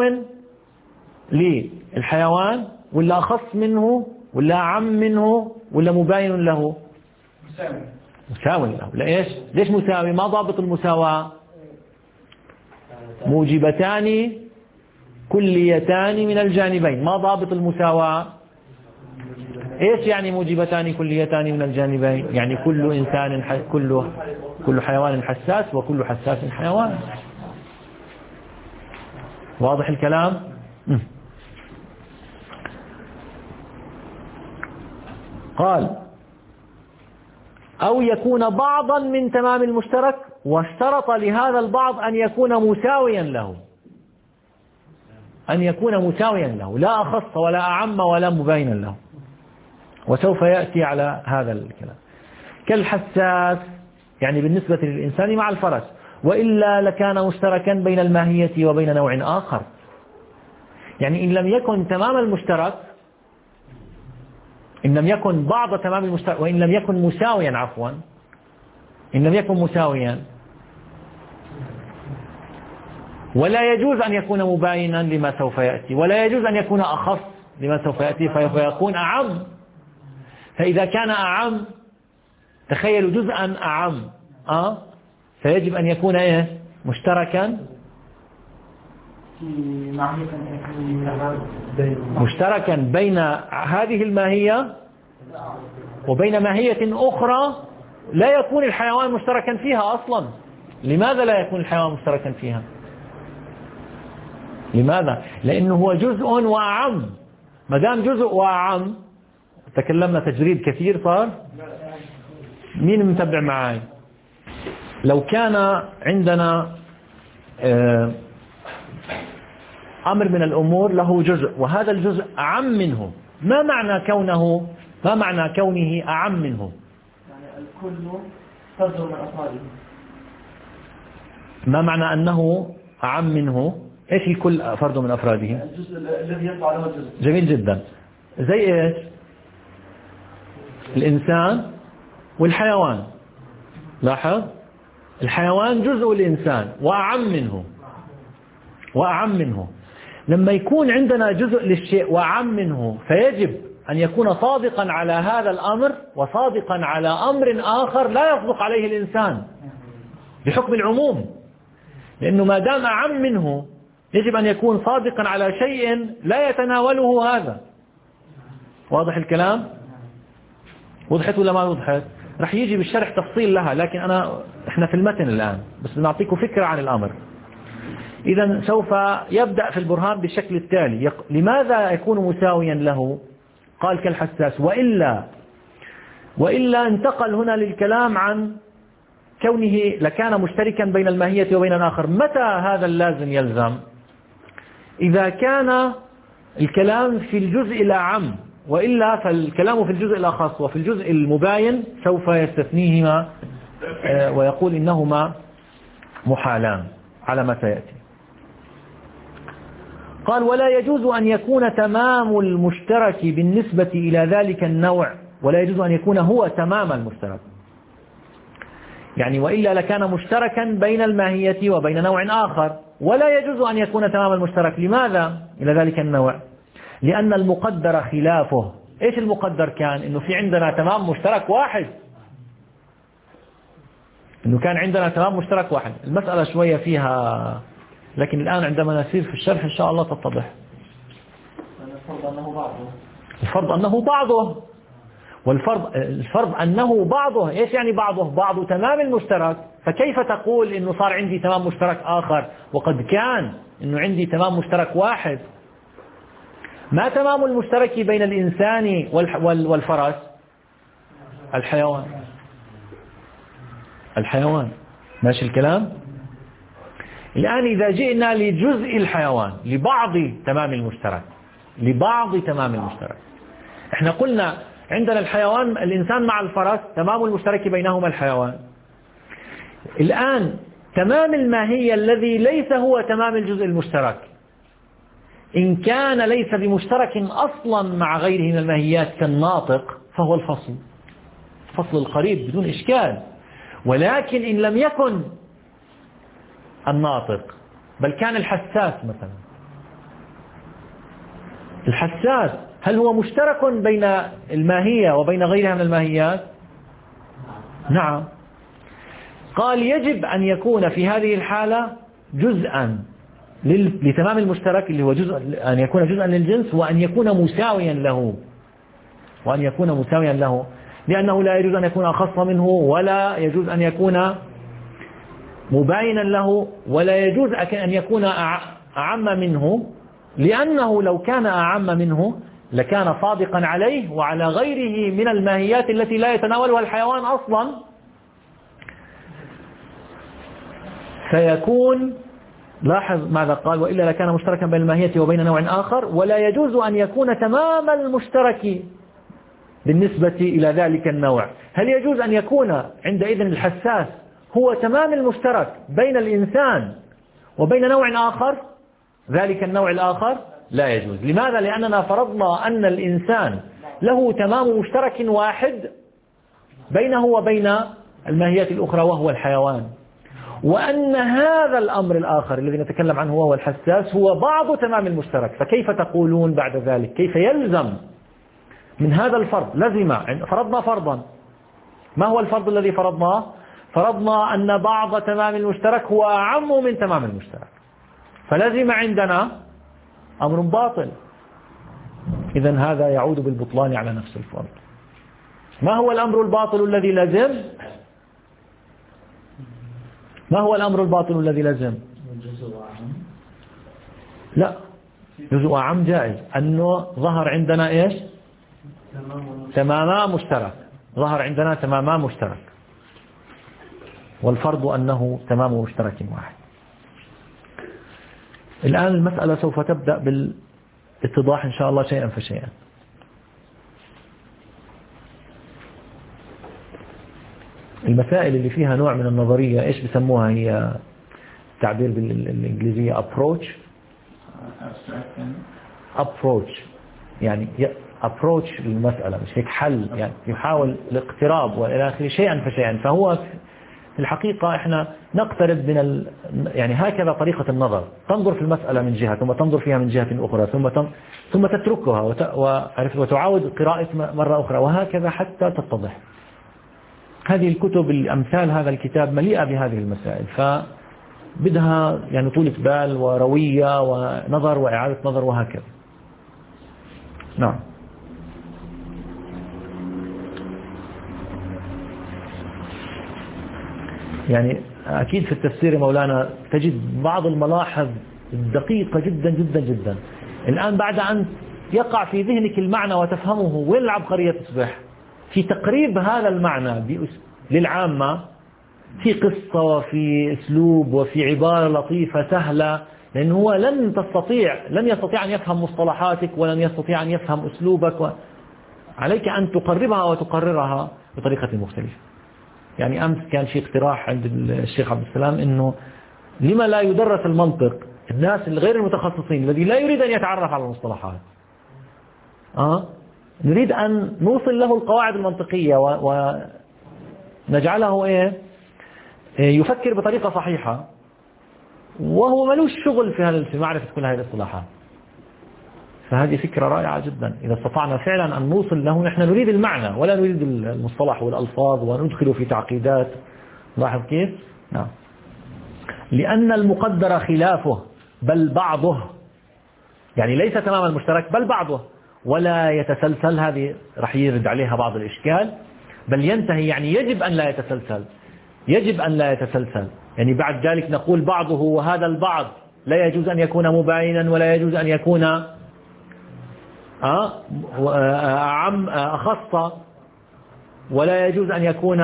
للحيوان ولا أخص منه ولا أعم منه ولا مباين له؟ مساوي. مساوي له. ليش؟ ليش مساوي؟ ما ضابط المساواة؟ موجبتان كليتان من الجانبين. ما ضابط المساواة؟ ايش يعني موجبتان كليتان من الجانبين؟ يعني كل انسان ح... كل كل حيوان حساس وكل حساس حيوان. واضح الكلام؟ م. قال أو يكون بعضا من تمام المشترك، واشترط لهذا البعض أن يكون مساويا له، أن يكون مساويا له لا أخص ولا أعم ولا مباينا له، وسوف يأتي على هذا الكلام. كالحساس يعني بالنسبة للإنسان مع الفرس، وإلا لكان مشتركا بين الماهية وبين نوع آخر. يعني إن لم يكن تمام المشترك، إن لم يكن بعض تمام المشترك، وإن لم يكن مساويا عفوا إن لم يكن مساويا، ولا يجوز أن يكون مباينا لما سوف يأتي، ولا يجوز أن يكون أخص لما سوف يأتي فيكون أعم. فإذا كان أعم، تخيلوا جزءا أعم أه؟ فيجب أن يكون إيه؟ مشتركا مشتركا بين هذه الماهية وبين ماهية أخرى لا يكون الحيوان مشتركا فيها أصلا. لماذا لا يكون الحيوان مشتركا فيها؟ لماذا؟ لأنه هو جزء وأعم. ما دام جزء وأعم، تكلمنا تجريد كثير صار. مين متابع معاي؟ لو كان عندنا أمر من الأمور له جزء، وهذا الجزء أعم منه، ما معنى كونه ما معنى كونه أعم منه؟ يعني الكل فرد من أفراده. ما معنى أنه أعم منه؟ إيش الكل فرد من أفراده؟ الجزء الذي يطلع له الجزء. جميل جدا. زي إيش؟ الإنسان والحيوان. لاحظ، الحيوان جزء الإنسان وأعم منه وأعم منه. لما يكون عندنا جزء للشيء وأعم منه، فيجب أن يكون صادقا على هذا الأمر وصادقا على أمر آخر لا يصدق عليه الإنسان بحكم العموم، لأنه ما دام أعم منه يجب أن يكون صادقا على شيء لا يتناوله هذا. واضح الكلام؟ وضحت ولا ما وضحت؟ رح يجي بالشرح تفصيل لها، لكن أنا إحنا في المتن الآن بس نعطيكم فكرة عن الأمر. إذا سوف يبدأ في البرهان بالشكل التالي. يق... لماذا يكون مساويا له؟ قال كالحساس، وإلا وإلا انتقل هنا للكلام عن كونه لكان مشتركا بين الماهية وبين الآخر. متى هذا اللازم يلزم؟ إذا كان الكلام في الجزء الأعم، وإلا فالكلام في الجزء الأخص، وفي الجزء المباين سوف يستثنيهما ويقول إنهما محالان على ما سيأتي. قال ولا يجوز أن يكون تمام المشترك بالنسبة إلى ذلك النوع، ولا يجوز أن يكون هو تمام المشترك، يعني وإلا لكان مشتركا بين الماهية وبين نوع آخر، ولا يجوز أن يكون تمام المشترك. لماذا إلى ذلك النوع؟ لأن المقدر خلافه. إيش المقدر كان؟ إنه في عندنا تمام مشترك واحد، إنه كان عندنا تمام مشترك واحد. المسألة شوية فيها، لكن الآن عندما نسير في الشرح إن شاء الله تتضح. الفرض أنه بعضه الفرض أنه بعضه والفرض الفرض أنه بعضه. إيش يعني بعضه؟ بعض تمام المشترك. فكيف تقول إنه صار عندي تمام مشترك آخر وقد كان إنه عندي تمام مشترك واحد؟ ما تمام المشترك بين الإنسان والفرس؟ الحيوان. الحيوان ماشي الكلام. الآن إذا جئنا لجزء الحيوان، لبعض تمام المشترك، لبعض تمام المشترك، احنا قلنا عندنا الحيوان الإنسان مع الفرس تمام المشترك بينهما الحيوان. الآن تمام الماهية الذي ليس هو تمام الجزء المشترك، إن كان ليس بمشترك أصلا مع غيره من الماهيات كالناطق فهو الفصل، فصل القريب بدون إشكال. ولكن إن لم يكن الناطق بل كان الحساس مثلا، الحساس هل هو مشترك بين الماهية وبين غيرها من الماهيات؟ نعم. قال يجب أن يكون في هذه الحالة جزءا لتمام المشترك اللي هو جزء، أن يكون جزءا للجنس، وأن يكون مساويا له، وأن يكون مساويا له، لأنه لا يجوز أن يكون أخص منه، ولا يجوز أن يكون مباينا له، ولا يجوز أن يكون أعم منه، لأنه لو كان أعم منه لكان صادقا عليه وعلى غيره من الماهيات التي لا يتناولها الحيوان أصلا، فيكون، لاحظ ماذا قال، وإلا لكان مشتركا بين الماهية وبين نوع آخر، ولا يجوز أن يكون تمام المشترك بالنسبة إلى ذلك النوع. هل يجوز أن يكون عندئذ الحساس هو تمام المشترك بين الإنسان وبين نوع آخر؟ ذلك النوع الآخر لا يجوز. لماذا؟ لأننا فرضنا أن الإنسان له تمام مشترك واحد بينه وبين الماهيات الأخرى وهو الحيوان، وأن هذا الأمر الآخر الذي نتكلم عنه وهو الحساس هو بعض تمام المشترك. فكيف تقولون بعد ذلك؟ كيف يلزم من هذا الفرض؟ لزم، فرضنا فرضا. ما هو الفرض الذي فرضناه؟ فرضنا أن بعض تمام المشترك هو أعم من تمام المشترك، فلزم عندنا أمر باطل. إذن هذا يعود بالبطلان على نفس الفرض. ما هو الأمر الباطل الذي لزم؟ ما هو الأمر الباطل الذي لزم؟ لا، جزء أعم جائز، أنه ظهر عندنا إيش؟ تماما مشترك، ظهر عندنا تماما مشترك، والفرض أنه تمام مشترك واحد. الآن المسألة سوف تبدأ بالاتضاح إن شاء الله شيئا فشيئا. المسائل اللي فيها نوع من النظرية إيش بسموها؟ هي تعبير بالإنجليزية approach approach يعني approach للمسألة، مش هيك حل، يعني يحاول الاقتراب وإلى آخره شيئا فشيئا. فهو في الحقيقة إحنا نقترب من ال... يعني هكذا طريقة النظر، تنظر في المسألة من جهة ثم تنظر فيها من جهة أخرى ثم تن... ثم تتركها وت... وتعاود قراءة مرة أخرى، وهكذا حتى تتضح. هذه الكتب الأمثال هذا الكتاب مليئة بهذه المسائل، فبدها يعني طولة بال وروية ونظر وإعادة نظر وهكذا. نعم. يعني أكيد في التفسير مولانا تجد بعض الملاحظ الدقيقة جدا جدا جدا. الآن بعد أن يقع في ذهنك المعنى وتفهمه، وين العبقرية تصبح؟ في تقريب هذا المعنى للعامة، في قصة وفي أسلوب وفي عبارة لطيفة سهلة، لأنه هو لن تستطيع لن يستطيع أن يفهم مصطلحاتك ولن يستطيع أن يفهم أسلوبك، و... عليك أن تقربها وتقررها بطريقة مختلفة. يعني أمس كان في اقتراح عند الشيخ عبد السلام إنه لما لا يدرس المنطق الناس الغير المتخصصين الذي لا يريد أن يتعرف على المصطلحات، آه نريد أن نوصل له القواعد المنطقية ونجعله إيه يفكر بطريقة صحيحة، وهو ملوش شغل في هذا في معرفة كل هذه الاصطلاحات. فهذه فكرة رائعة جدا إذا استطعنا فعلا أن نوصل له. نحن نريد المعنى ولا نريد المصطلح والألفاظ وندخل في تعقيدات. لاحظ كيف؟ نعم. لأن المقدر خلافه بل بعضه، يعني ليس تمام المشترك بل بعضه، ولا يتسلسل. هذه رح يرد عليها بعض الإشكال. بل ينتهي، يعني يجب أن لا يتسلسل، يجب أن لا يتسلسل. يعني بعد ذلك نقول بعضه، وهذا البعض لا يجوز أن يكون مباينا ولا يجوز أن يكون أعم أخص، ولا يجوز أن يكون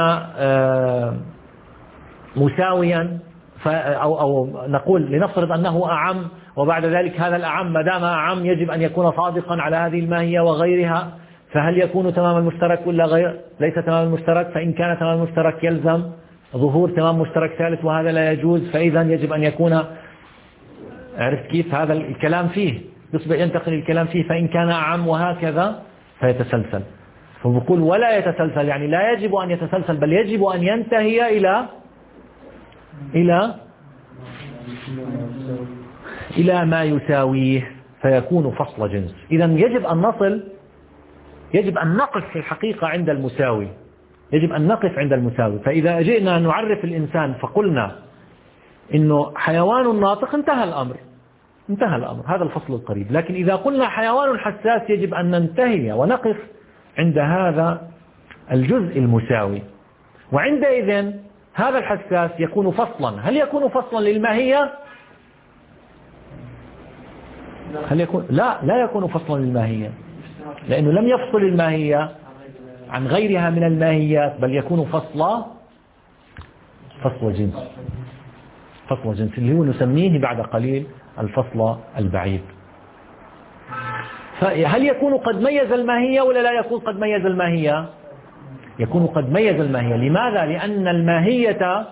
مساويا، أو, أو نقول لنفترض أنه أعم، وبعد ذلك هذا الأعم ما دام أعم يجب أن يكون صادقا على هذه الماهية وغيرها، فهل يكون تمام المشترك ولا غير ليس تمام المشترك؟ فإن كان تمام المشترك يلزم ظهور تمام مشترك ثالث، وهذا لا يجوز، فإذا يجب أن يكون، عرفت كيف هذا الكلام فيه يصبح ينتقل الكلام فيه، فإن كان أعم وهكذا فيتسلسل. فبقول ولا يتسلسل يعني لا يجب أن يتسلسل، بل يجب أن ينتهي إلى إلى إلى ما يساويه فيكون فصل جنس. إذا يجب أن نصل يجب أن نقف في الحقيقة عند المساوي، يجب أن نقف عند المساوي. فإذا جئنا نعرف الإنسان فقلنا إنه حيوان ناطق انتهى الأمر انتهى الأمر هذا الفصل القريب. لكن إذا قلنا حيوان حساس يجب أن ننتهي ونقف عند هذا الجزء المساوي، وعندئذ هذا الحساس يكون فصلا. هل يكون فصلا للماهية؟ هل يكون لا لا يكون فصلا للماهية، لأنه لم يفصل الماهية عن غيرها من الماهيات، بل يكون فصل فصل جنس فصل جنس اللي هو نسميه بعد قليل الفصل البعيد. فهل يكون قد ميز الماهية ولا لا يكون قد ميز الماهية؟ يكون قد ميز الماهية. لماذا؟ لأن الماهية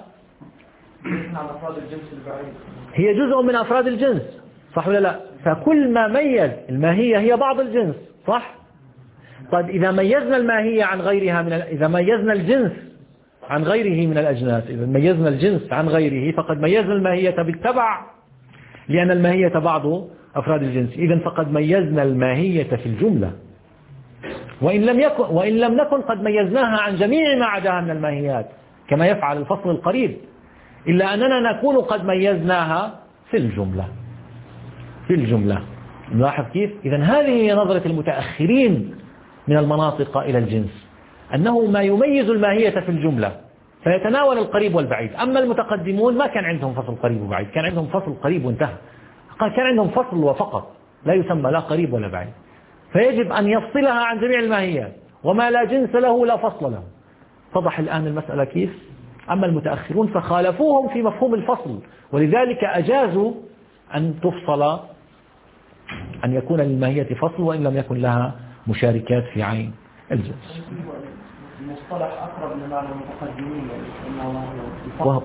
هي جزء من أفراد الجنس، صح ولا لا؟ فكل ما ميز الماهية هي بعض الجنس، صح؟ طيب إذا ميزنا الماهية عن غيرها من ال... إذا ميزنا الجنس عن غيره من الأجناس، إذا ميزنا الجنس عن غيره فقد ميزنا الماهية بالتبع، لأن الماهية بعض أفراد الجنس. إذن فقد ميزنا الماهية في الجملة، وإن لم يكن وإن لم نكن قد ميزناها عن جميع ما عداها من الماهيات كما يفعل الفصل القريب، إلا أننا نكون قد ميزناها في الجملة في الجملة. نلاحظ كيف؟ إذن هذه هي نظرة المتأخرين من المناطق إلى الجنس، أنه ما يميز الماهية في الجملة فيتناول القريب والبعيد. أما المتقدمون ما كان عندهم فصل قريب وبعيد، كان عندهم فصل قريب وانتهى، كان عندهم فصل وفقط، لا يسمى لا قريب ولا بعيد، فيجب أن يفصلها عن جميع الماهيات، وما لا جنس له لا فصل له. اتضح الآن المسألة كيف؟ أما المتأخرون فخالفوهم في مفهوم الفصل، ولذلك أجازوا أن تفصل، أن يكون للماهية فصل وإن لم يكن لها مشاركات في عين الجنس. المصطلح أقرب لمعنى المتقدمين، وهم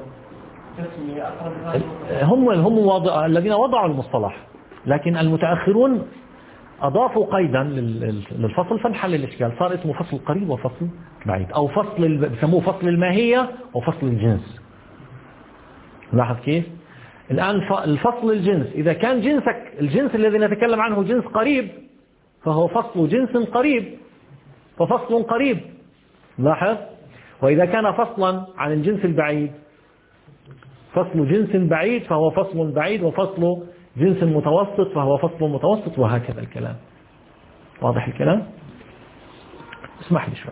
هم هم وضع الذين وضعوا المصطلح، لكن المتأخرون أضافوا قيدا للفصل فانحل الإشكال، صار اسمه فصل قريب وفصل بعيد، أو فصل بسموه فصل الماهية وفصل الجنس. لاحظ كيف؟ الآن الفصل الجنس إذا كان جنسك الجنس الذي نتكلم عنه جنس قريب فهو فصل جنس قريب ففصل قريب، لاحظ. وإذا كان فصلا عن الجنس البعيد فصل جنس بعيد فهو فصل بعيد، وفصل جنس متوسط فهو فصل متوسط، وهكذا الكلام. واضح الكلام؟ اسمح لي شوي،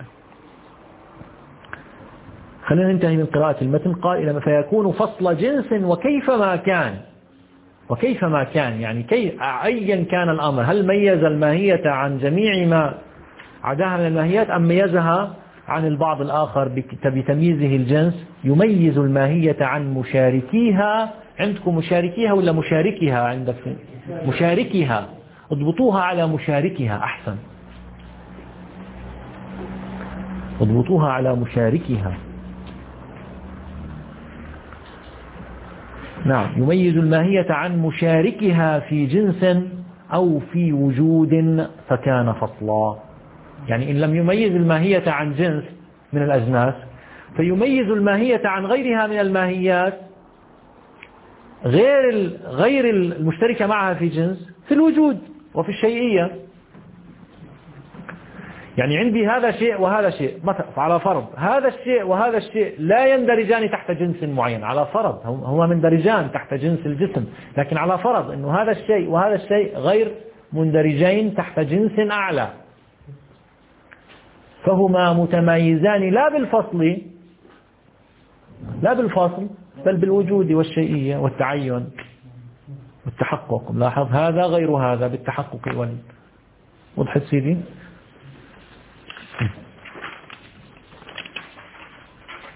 خلينا ننتهي من قراءة المتن. قال إلى فيكون فصل جنس وكيفما كان وكيفما كان يعني كي أيا كان الأمر، هل ميز الماهية عن جميع ما عداها من الماهيات أم ميزها عن البعض الآخر بتمييزه الجنس؟ يميز الماهية عن مشاركيها. عندكم مشاركيها ولا مشاركها؟ عندك مشاركها، اضبطوها على مشاركها أحسن، اضبطوها على مشاركها. نعم، يميز الماهية عن مشاركها في جنس أو في وجود فكان فصلا. يعني إن لم يميز الماهية عن جنس من الأجناس فيميز الماهية عن غيرها من الماهيات غير غير المشتركة معها في جنس في الوجود وفي الشيئية. يعني عندي هذا شيء وهذا شيء، مثلا على فرض هذا الشيء وهذا الشيء لا يندرجان تحت جنس معين، على فرض هما مندرجان تحت جنس الجسم، لكن على فرض أنه هذا الشيء وهذا الشيء غير مندرجين تحت جنس أعلى، فهما متميزان لا بالفصل لا بالفصل بل بالوجود والشيئية والتعين والتحقق. لاحظ هذا غير هذا بالتحقق وال وضحت سيدي.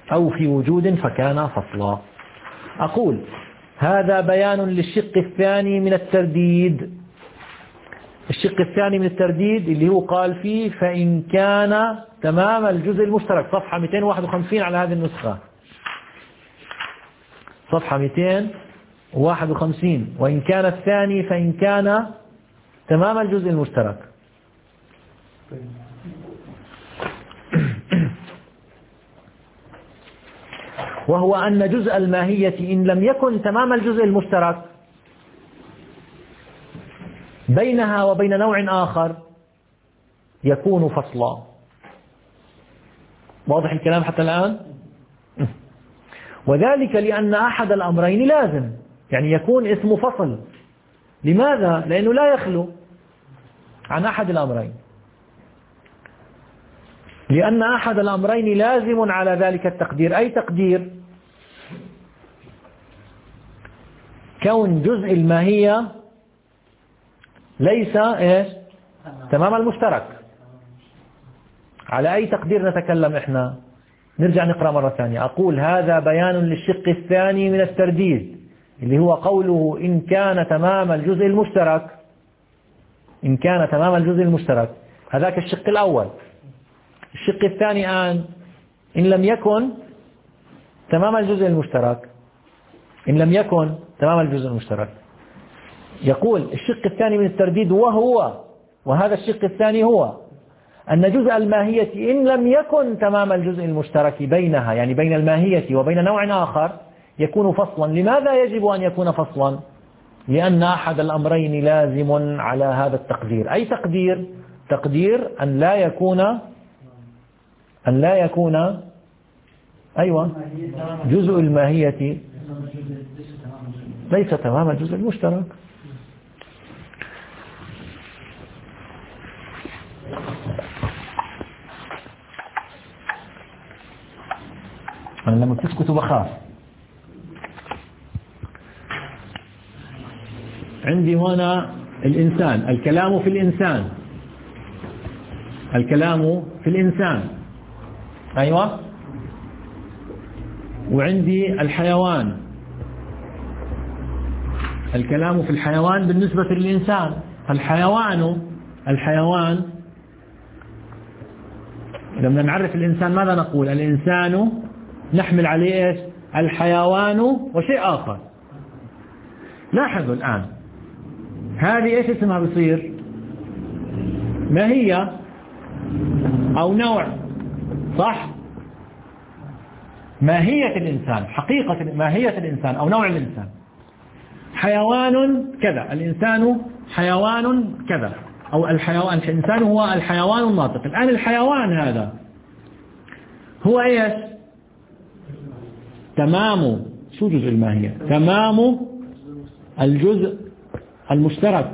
أو في وجود فكان فصلا. أقول هذا بيان للشق الثاني من الترديد. الشق الثاني من الترديد اللي هو قال فيه فإن كان تمام الجزء المشترك، صفحة مئتين وواحد وخمسين على هذه النسخة، صفحة مئتين وواحد وخمسين. وإن كان الثاني فإن كان تمام الجزء المشترك. وهو أن جزء الماهية إن لم يكن تمام الجزء المشترك بينها وبين نوع آخر يكون فصلا. واضح الكلام حتى الآن؟ وذلك لأن أحد الأمرين لازم، يعني يكون اسمه فصل. لماذا؟ لأنه لا يخلو عن أحد الأمرين، لأن أحد الأمرين لازم على ذلك التقدير. أي تقدير؟ كون جزء الماهية ليس إيش؟ تمام المشترك. على أي تقدير نتكلم إحنا؟ نرجع نقرأ مرة ثانية. أقول هذا بيان للشق الثاني من الترديد اللي هو قوله إن كان تمام الجزء المشترك. إن كان تمام الجزء المشترك، هذاك الشق الأول. الشق الثاني الآن إن لم يكن تمام الجزء المشترك، إن لم يكن تمام الجزء المشترك. يقول الشق الثاني من الترديد وهو، وهذا الشق الثاني هو أن جزء الماهية إن لم يكن تمام الجزء المشترك بينها، يعني بين الماهية وبين نوع آخر، يكون فصلا. لماذا يجب أن يكون فصلا؟ لأن أحد الأمرين لازم على هذا التقدير. أي تقدير؟ تقدير أن لا يكون أن لا يكون أيوة جزء الماهية ليس تمام الجزء المشترك. أنا لما تسكت بخاف. عندي هنا الإنسان، الكلام في الإنسان، الكلام في الإنسان، أيوة. وعندي الحيوان، الكلام في الحيوان بالنسبة للإنسان. الحيوان الحيوان لما نعرف الإنسان ماذا نقول؟ الإنسان نحمل عليه إيش؟ الحيوان وشيء آخر. لاحظوا الآن هذه إيش اسمها بصير؟ ماهية أو نوع، صح؟ ماهية الإنسان، حقيقة ماهية الإنسان أو نوع الإنسان. حيوان كذا، الإنسان حيوان كذا، أو الحيوان الإنسان هو الحيوان الناطق. الآن الحيوان هذا هو إيش؟ تمام شو جزء الماهية؟ تمام الجزء المشترك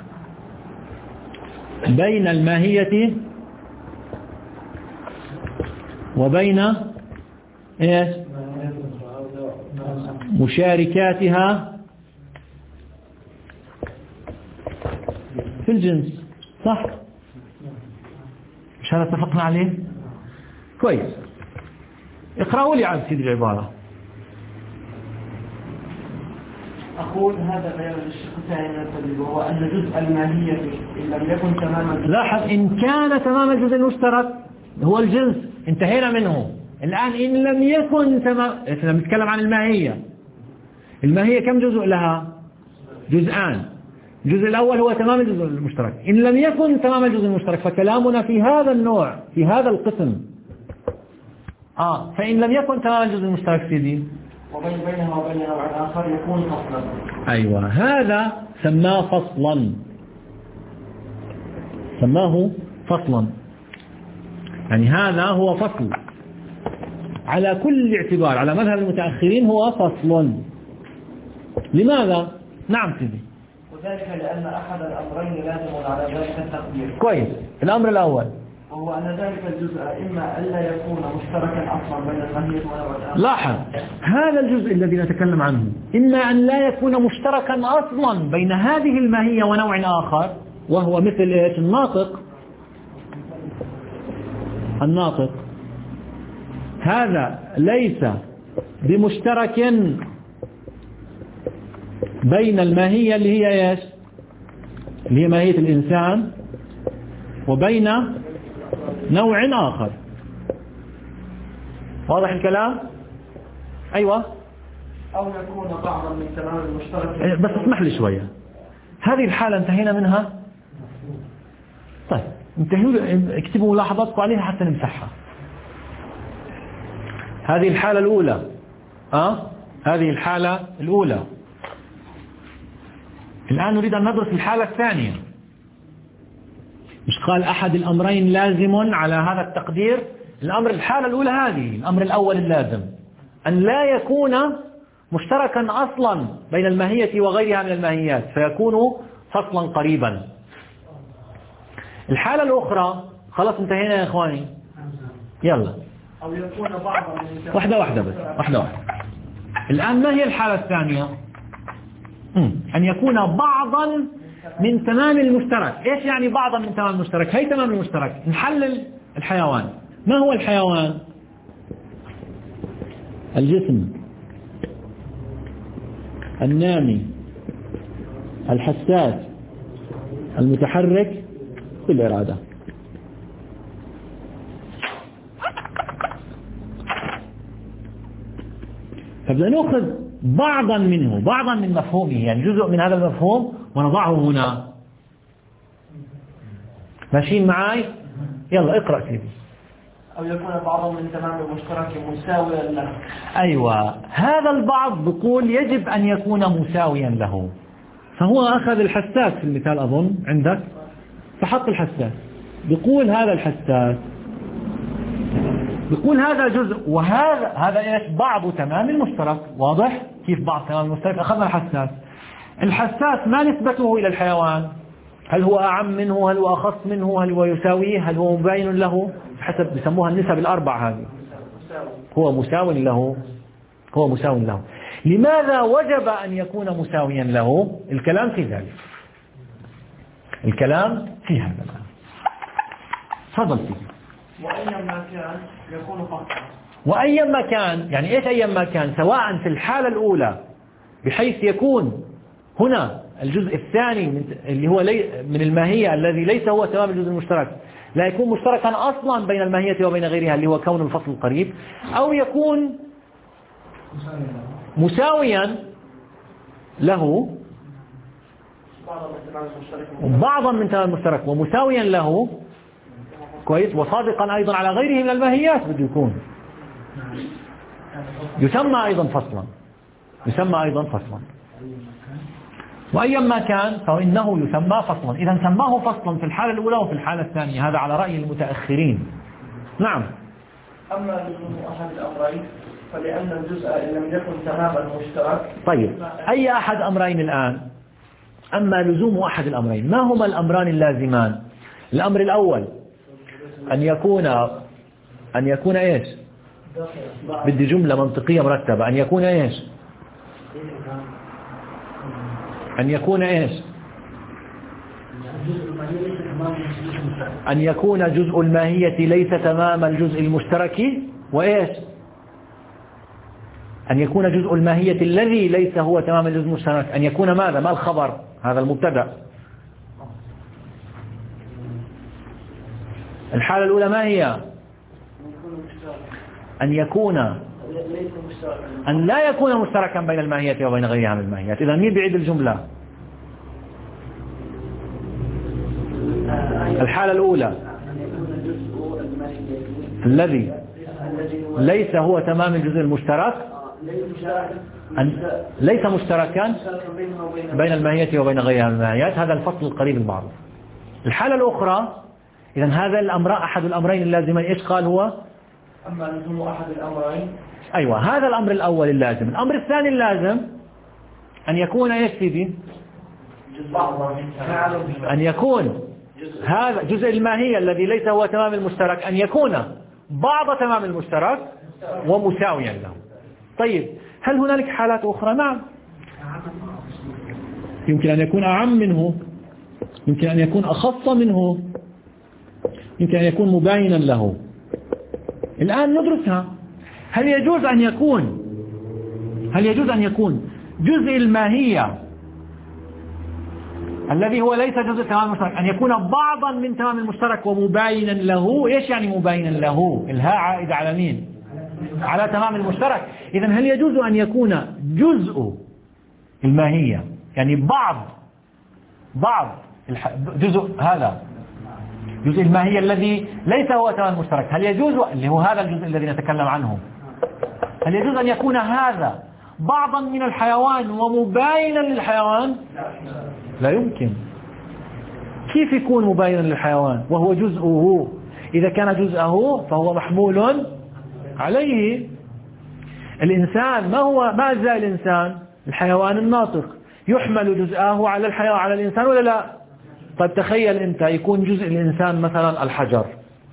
بين الماهية وبين إيش؟ مشاركاتها في الجنس، صح؟ مش هذا اتفقنا عليه؟ كويس. اقرأوا لي عن سيد العبارة. أقول هذا بيان للشق الثاني من التدريب وهو أن جزء الماهية إن لم يكن تماما. لاحظ إن كان تمام الجزء المشترك هو الجنس، انتهينا منه. الآن إن لم يكن تمام، إحنا نتكلم عن الماهية. الماهية كم جزء لها؟ جزءان. الجزء الأول هو تمام الجزء المشترك. إن لم يكن تمام الجزء المشترك فكلامنا في هذا النوع، في هذا القسم. آه فإن لم يكن تمام الجزء المشترك سيدي وبين بينها وبين نوع آخر يكون فصلا. أيوة، هذا سماه فصلا، سماه فصلا. يعني هذا هو فصل على كل اعتبار، على مذهب المتأخرين هو فصل. لماذا؟ نعم سيدي. وذلك لأن أحد الأمرين لازم على ذلك التقدير. كويس. الأمر الأول وهو أن ذلك الجزء إما ألا يكون مشتركا أصلا بين الماهية ونوع الآخر. لاحظ هذا الجزء الذي نتكلم عنه، إما أن لا يكون مشتركا أصلا بين هذه الماهية ونوع آخر، وهو مثل إيش؟ الناطق. الناطق هذا ليس بمشترك بين الماهية اللي هي ايش اللي هي ماهية الإنسان وبين نوع آخر. واضح الكلام؟ أيوة. أو يكون بعضا من تمام المشترك. بس اسمح لي شوية، هذه الحالة انتهينا منها. طيب انتهوا، اكتبوا ملاحظاتكم عليها حتى نمسحها. هذه الحالة الأولى. أه؟ هذه الحالة الأولى. الآن نريد أن ندرس الحالة الثانية. مش قال أحد الأمرين لازم على هذا التقدير؟ الأمر الحالة الأولى هذه، الأمر الأول اللازم أن لا يكون مشتركا أصلا بين الماهية وغيرها من الماهيات، فيكون فصلا قريبا. الحالة الأخرى خلاص انتهينا يا إخواني، يلا أو يكون بعضا من واحدة واحدة بس، واحدة واحدة. الآن ما هي الحالة الثانية؟ أن يكون بعضا من تمام المشترك. إيش يعني بعضا من تمام المشترك؟ هي تمام المشترك. نحلل الحيوان. ما هو الحيوان؟ الجسم النامي الحساس المتحرك بالإرادة. فبدنا نأخذ بعضا منه، بعضا من مفهومه، يعني جزء من هذا المفهوم ونضعه هنا. ماشيين معاي؟ يلا اقرأ سيدي. أو يكون بعضا من تمام المشترك مساويا له. أيوة، هذا البعض بيقول يجب أن يكون مساويا له. فهو أخذ الحساس في المثال أظن عندك، فحط الحساس. بيقول هذا الحساس، بيقول هذا جزء وهذا هذا ايش؟ بعض تمام المشترك. واضح كيف بعض تمام المشترك؟ أخذنا الحساس. الحساس ما نسبته إلى الحيوان؟ هل هو أعم منه؟ هل هو أخص منه؟ هل هو يساويه؟ هل هو مباين له؟ حسب بسموها النسب الأربع هذه. هو مساو له، هو مساو له. لماذا وجب أن يكون مساويا له؟ الكلام في ذلك، الكلام في هذا الآن. تفضل فيه. وأيما كان يكون فقط. وأيما كان يعني إيش أيما كان؟ سواء في الحالة الأولى بحيث يكون هنا الجزء الثاني من اللي هو لي من الماهية الذي ليس هو تمام الجزء المشترك، لا يكون مشتركا أصلا بين الماهية وبين غيرها اللي هو كون الفصل القريب، أو يكون مساويا له بعضا من تمام المشترك ومساويا له كويس، وصادقا أيضا على غيره من الماهيات بده يكون، يسمى أيضا فصلا، يسمى أيضا فصلا. وأيما كان فإنه يسمى فصلا. إذا سماه فصلا في الحالة الأولى وفي الحالة الثانية، هذا على رأي المتأخرين. نعم. أما لزوم أحد الأمرين فلأن الجزء إن لم يكن تمام المشترك. طيب أي أحد أمرين الآن؟ أما لزوم أحد الأمرين، ما هما الأمران اللازمان؟ الأمر الأول أن يكون أن يكون إيش؟ بدي جملة منطقية مرتبة. أن يكون إيش؟ أن يكون إيش؟ أن يكون جزء الماهية ليس تمام الجزء المشترك، وإيش؟ أن يكون جزء الماهية الذي ليس هو تمام الجزء المشترك. أن يكون ماذا؟ ما الخبر؟ هذا المبتدأ. الحالة الأولى ما هي؟ أن يكون أن لا يكون مشتركا بين الماهية وبين غيرها من الماهيات. إذا مين بعيد الجملة؟ الحالة الأولى الذي ليس هو تمام الجزء المشترك، أن ليس مشتركا بين الماهية وبين غيرها من الماهيات، هذا الفصل القريب من بعضه. الحالة الأخرى، إذا هذا الأمر أحد الأمرين اللازمين. إيش قال هو؟ أما لزوم أحد الأمرين. أيوة، هذا الأمر الأول اللازم. الأمر الثاني اللازم أن يكون إيش سيدي؟ أن يكون هذا جزء الماهية الذي ليس هو تمام المشترك أن يكون بعض تمام المشترك ومساويا له. طيب هل هنالك حالات أخرى؟ نعم، يمكن أن يكون أعم منه، يمكن أن يكون أخص منه، يمكن أن يكون مباينا له. الآن ندرسها. هل يجوز أن يكون هل يجوز أن يكون جزء الماهية الذي هو ليس جزء تمام المشترك أن يكون بعضا من تمام المشترك ومباينا له؟ إيش يعني مباينا له؟ الهاء عائدة على مين؟ على تمام المشترك. إذن هل يجوز أن يكون جزء الماهية يعني بعض بعض جزء هذا جزء الماهية الذي ليس هو تمام المشترك، هل يجوز اللي هو هذا الجزء الذي نتكلم عنه، هل يجوز أن يكون هذا بعضا من الحيوان ومباينا للحيوان؟ لا يمكن. كيف يكون مباينا للحيوان وهو جزءه؟ إذا كان جزءه فهو محمول عليه. الإنسان ما هو ما أجزاء الإنسان؟ الحيوان الناطق يحمل جزءه على الحيوان على الإنسان ولا لا؟ طيب تخيل أنت يكون جزء الإنسان مثلا الحجر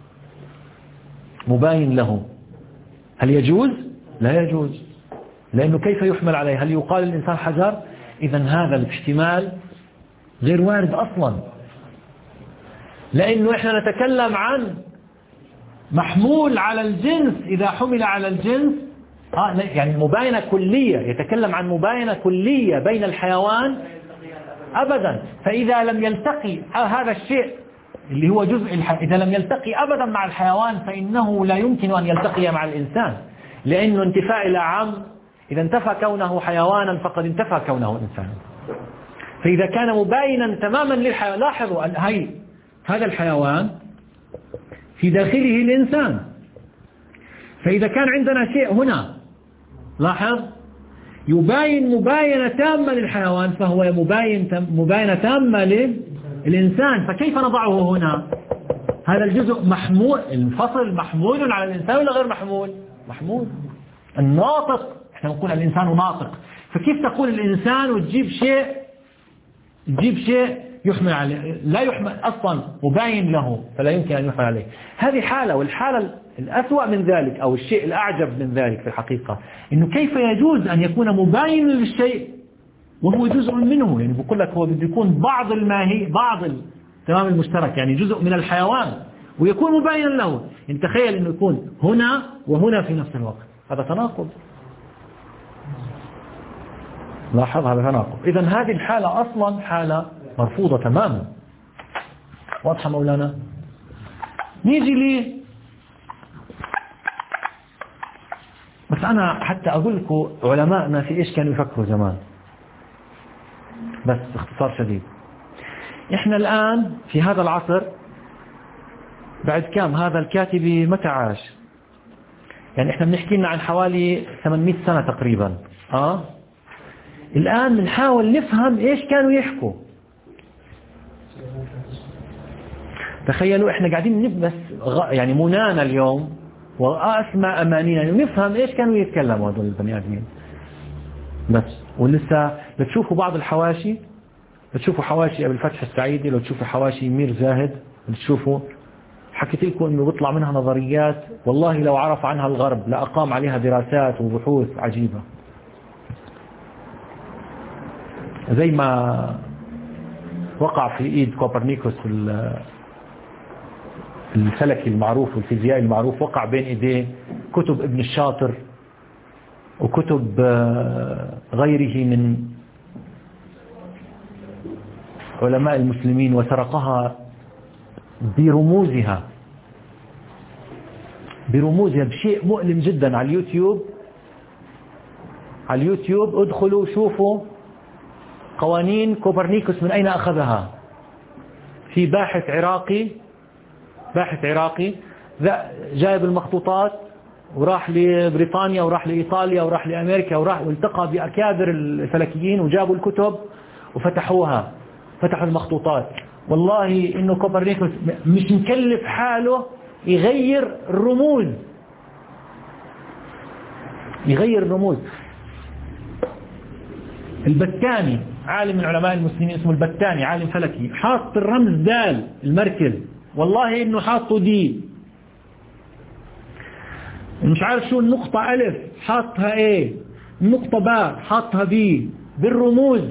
مباين له، هل يجوز؟ لا يجوز، لأنه كيف يحمل عليه؟ هل يقال الإنسان حجر؟ إذن هذا الاحتمال غير وارد أصلا، لأنه إحنا نتكلم عن محمول على الجنس. إذا حمل على الجنس آه يعني مباينة كلية، يتكلم عن مباينة كلية بين الحيوان أبدا. فإذا لم يلتقي هذا الشيء اللي هو جزء الح... إذا لم يلتقي أبدا مع الحيوان فإنه لا يمكن أن يلتقي مع الإنسان، لأنه انتفاء إلى عام. إذا انتفى كونه حيوانا فقد انتفى كونه إنسانا. فإذا كان مباينا تماما للحيوان، لاحظوا هاي هذا الحيوان في داخله الإنسان، فإذا كان عندنا شيء هنا لاحظ يباين مباينة تامة للحيوان فهو مباين مباينة تامة للإنسان، فكيف نضعه هنا؟ هذا الجزء محمول، الفصل محمول على الإنسان ولا غير محمول؟ محمول. الناطق احنا نقول الإنسان ناطق، فكيف تقول الإنسان وتجيب شيء تجيب شيء يحمل عليه؟ لا يحمل أصلا، مباين له فلا يمكن أن يحمل عليه. هذه حالة. والحالة الأسوأ من ذلك أو الشيء الأعجب من ذلك في الحقيقة إنه كيف يجوز أن يكون مباين للشيء وهو جزء منه. يعني بقول لك هو بده يكون بعض الماهي بعض تمام المشترك، يعني جزء من الحيوان ويكون مباينا له. يعني تخيل إنه يكون هنا وهنا في نفس الوقت، هذا تناقض. لاحظ هذا تناقض. إذن هذه الحالة أصلا حالة مرفوضة تماما. واضحة مولانا؟ نيجي لي بس أنا حتى أقول لكم علماءنا في إيش كانوا يفكروا زمان، بس باختصار شديد. إحنا الآن في هذا العصر بعد كام هذا الكاتب متى عاش؟ يعني إحنا بنحكي لنا عن حوالي ثمانمئة سنة تقريبا. آه الآن بنحاول نفهم إيش كانوا يحكوا. تخيلوا إحنا قاعدين نبس يعني منانا اليوم وأسمع أمانينا نفهم إيش كانوا يتكلموا هذول البني آدمين بس. ولسه بتشوفوا بعض الحواشي، بتشوفوا حواشي أبي الفتح السعيدي، لو تشوفوا حواشي مير زاهد بتشوفوا، حكيت لكم إنه بيطلع منها نظريات والله لو عرف عنها الغرب لأقام عليها دراسات وبحوث عجيبة، زي ما وقع في إيد كوبرنيكوس الفلكي المعروف والفيزيائي المعروف، وقع بين إيديه كتب ابن الشاطر وكتب غيره من علماء المسلمين وسرقها برموزها برموزها بشيء مؤلم جدا على اليوتيوب. على اليوتيوب ادخلوا شوفوا قوانين كوبرنيكوس من أين أخذها. في باحث عراقي باحث عراقي جايب المخطوطات وراح لبريطانيا وراح لإيطاليا وراح لأمريكا وراح والتقى بأكابر الفلكيين وجابوا الكتب وفتحوها، فتحوا المخطوطات. والله إنه كوبرنيكوس مش مكلف حاله يغير الرموز يغير الرموز. البتاني عالم من علماء المسلمين اسمه البتاني، عالم فلكي، حاط الرمز دال المركز، والله إنه حاطه دي، مش عارف شو النقطة ألف حاطها ايه، النقطة باء حاطها بي، بالرموز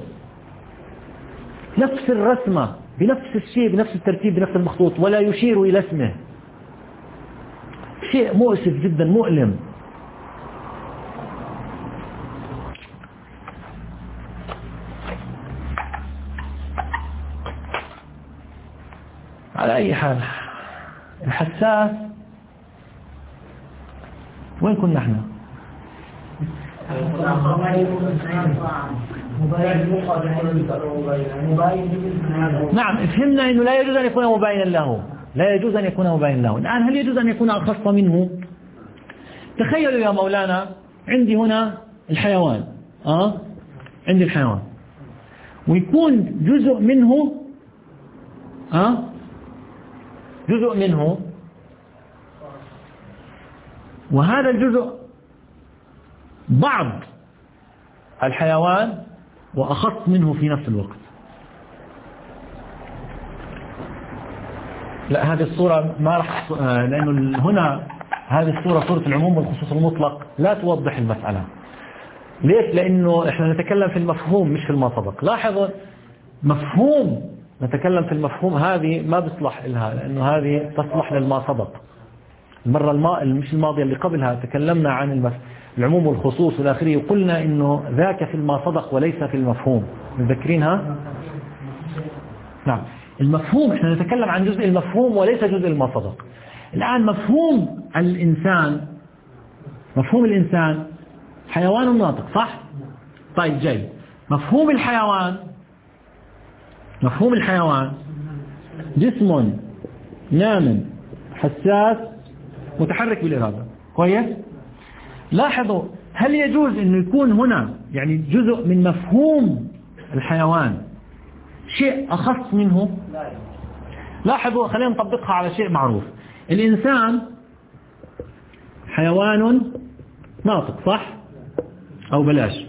نفس الرسمة بنفس الشيء بنفس الترتيب بنفس المخطوط، ولا يشير إلى اسمه. شيء مؤسف جدا مؤلم. على أي حال الحساس وين كنا احنا؟ نعم فهمنا أنه لا يجوز أن يكون مباينا له، لا يجوز أن يكون مباينا له. الآن هل يجوز أن يكون أخص منه؟ تخيلوا يا مولانا عندي هنا الحيوان، آه عندي الحيوان ويكون جزء منه آه جزء منه وهذا الجزء بعض الحيوان وأخص منه في نفس الوقت. لا هذه الصورة ما راح، لأنه هنا هذه الصورة صورة العموم والخصوص المطلق لا توضح المسألة. ليش؟ لأنه إحنا نتكلم في المفهوم مش في المصدق. لاحظوا مفهوم، نتكلم في المفهوم، هذه ما بيصلح لها لأنه هذه تصلح للمصدق. المرة الما... مش الماضية اللي قبلها تكلمنا عن المف... العموم والخصوص والآخرية وقلنا إنه ذاك في المصدق وليس في المفهوم. متذكرينها؟ نعم المفهوم إحنا نتكلم عن جزء المفهوم وليس جزء المصدق. الآن مفهوم الإنسان، مفهوم الإنسان حيوان ناطق صح؟ طيب جيد. مفهوم الحيوان، مفهوم الحيوان جسم نام حساس متحرك بالإرادة. كويس؟ لاحظوا هل يجوز أنه يكون هنا يعني جزء من مفهوم الحيوان شيء أخص منه؟ لاحظوا خلينا نطبقها على شيء معروف. الإنسان حيوان ناطق صح؟ أو بلاش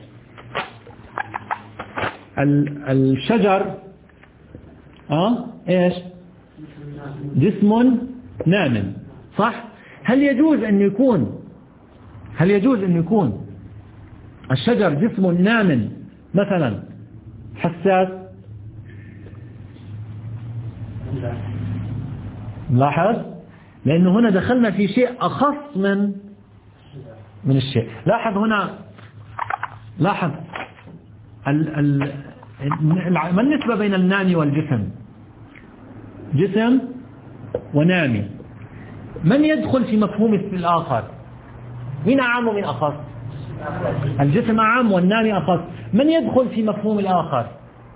الشجر آه إيش؟ جسم نام صح؟ هل يجوز أن يكون هل يجوز أن يكون الشجر جسم نام مثلا حساس؟ لاحظ لأنه هنا دخلنا في شيء أخص من من الشيء. لاحظ هنا، لاحظ ال ال ما النسبة بين النامي والجسم؟ جسم ونامي. من يدخل في مفهوم الآخر؟ مين أعم ومن أخص؟ الجسم أعم والنامي أخص. من يدخل في مفهوم الآخر؟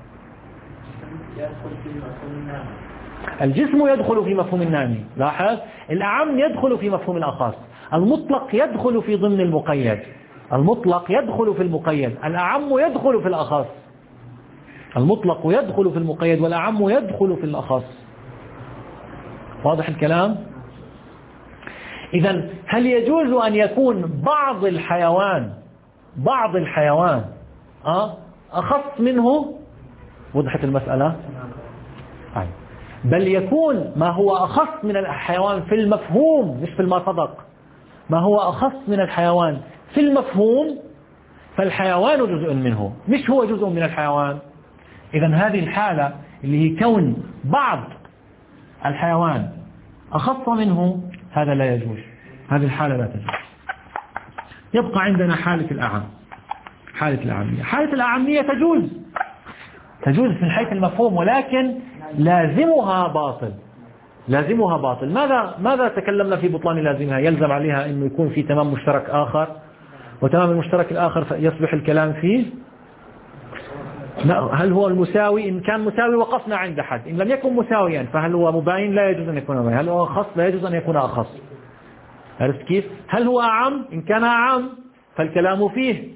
الجسم يدخل في مفهوم النامي. لاحظ الأعم يدخل في مفهوم الأخص. المطلق يدخل في ضمن المقيد. المطلق يدخل في المقيد. الأعم يدخل في الأخص. المطلق يدخل في المقيد والأعم يدخل في الأخص. واضح الكلام؟ إذن هل يجوز أن يكون بعض الحيوان بعض الحيوان أه؟ أخص منه؟ وضحت المسألة؟ أي. بل يكون ما هو أخص من الحيوان في المفهوم مش في المصدق، ما هو أخص من الحيوان في المفهوم فالحيوان جزء منه مش هو جزء من الحيوان. إذن هذه الحالة اللي هي كون بعض الحيوان أخص منه هذا لا يجوز، هذه الحالة لا تجوز. يبقى عندنا حالة الأعم، حالة الأعمية. حالة الأعمية تجوز تجوز من حيث المفهوم ولكن لازمها باطل، لازمها باطل. ماذا ماذا تكلمنا في بطلان لازمها؟ يلزم عليها أنه يكون في تمام مشترك آخر، وتمام المشترك الآخر يصبح الكلام فيه هل هو المساوي؟ إن كان مساوي وقفنا عند حد، إن لم يكن مساويا فهل هو مباين؟ لا يجوز أن يكون مباين. هل هو أخص؟ لا يجوز أن يكون أخص. عرفت كيف؟ هل هو أعم؟ إن كان أعم فالكلام فيه،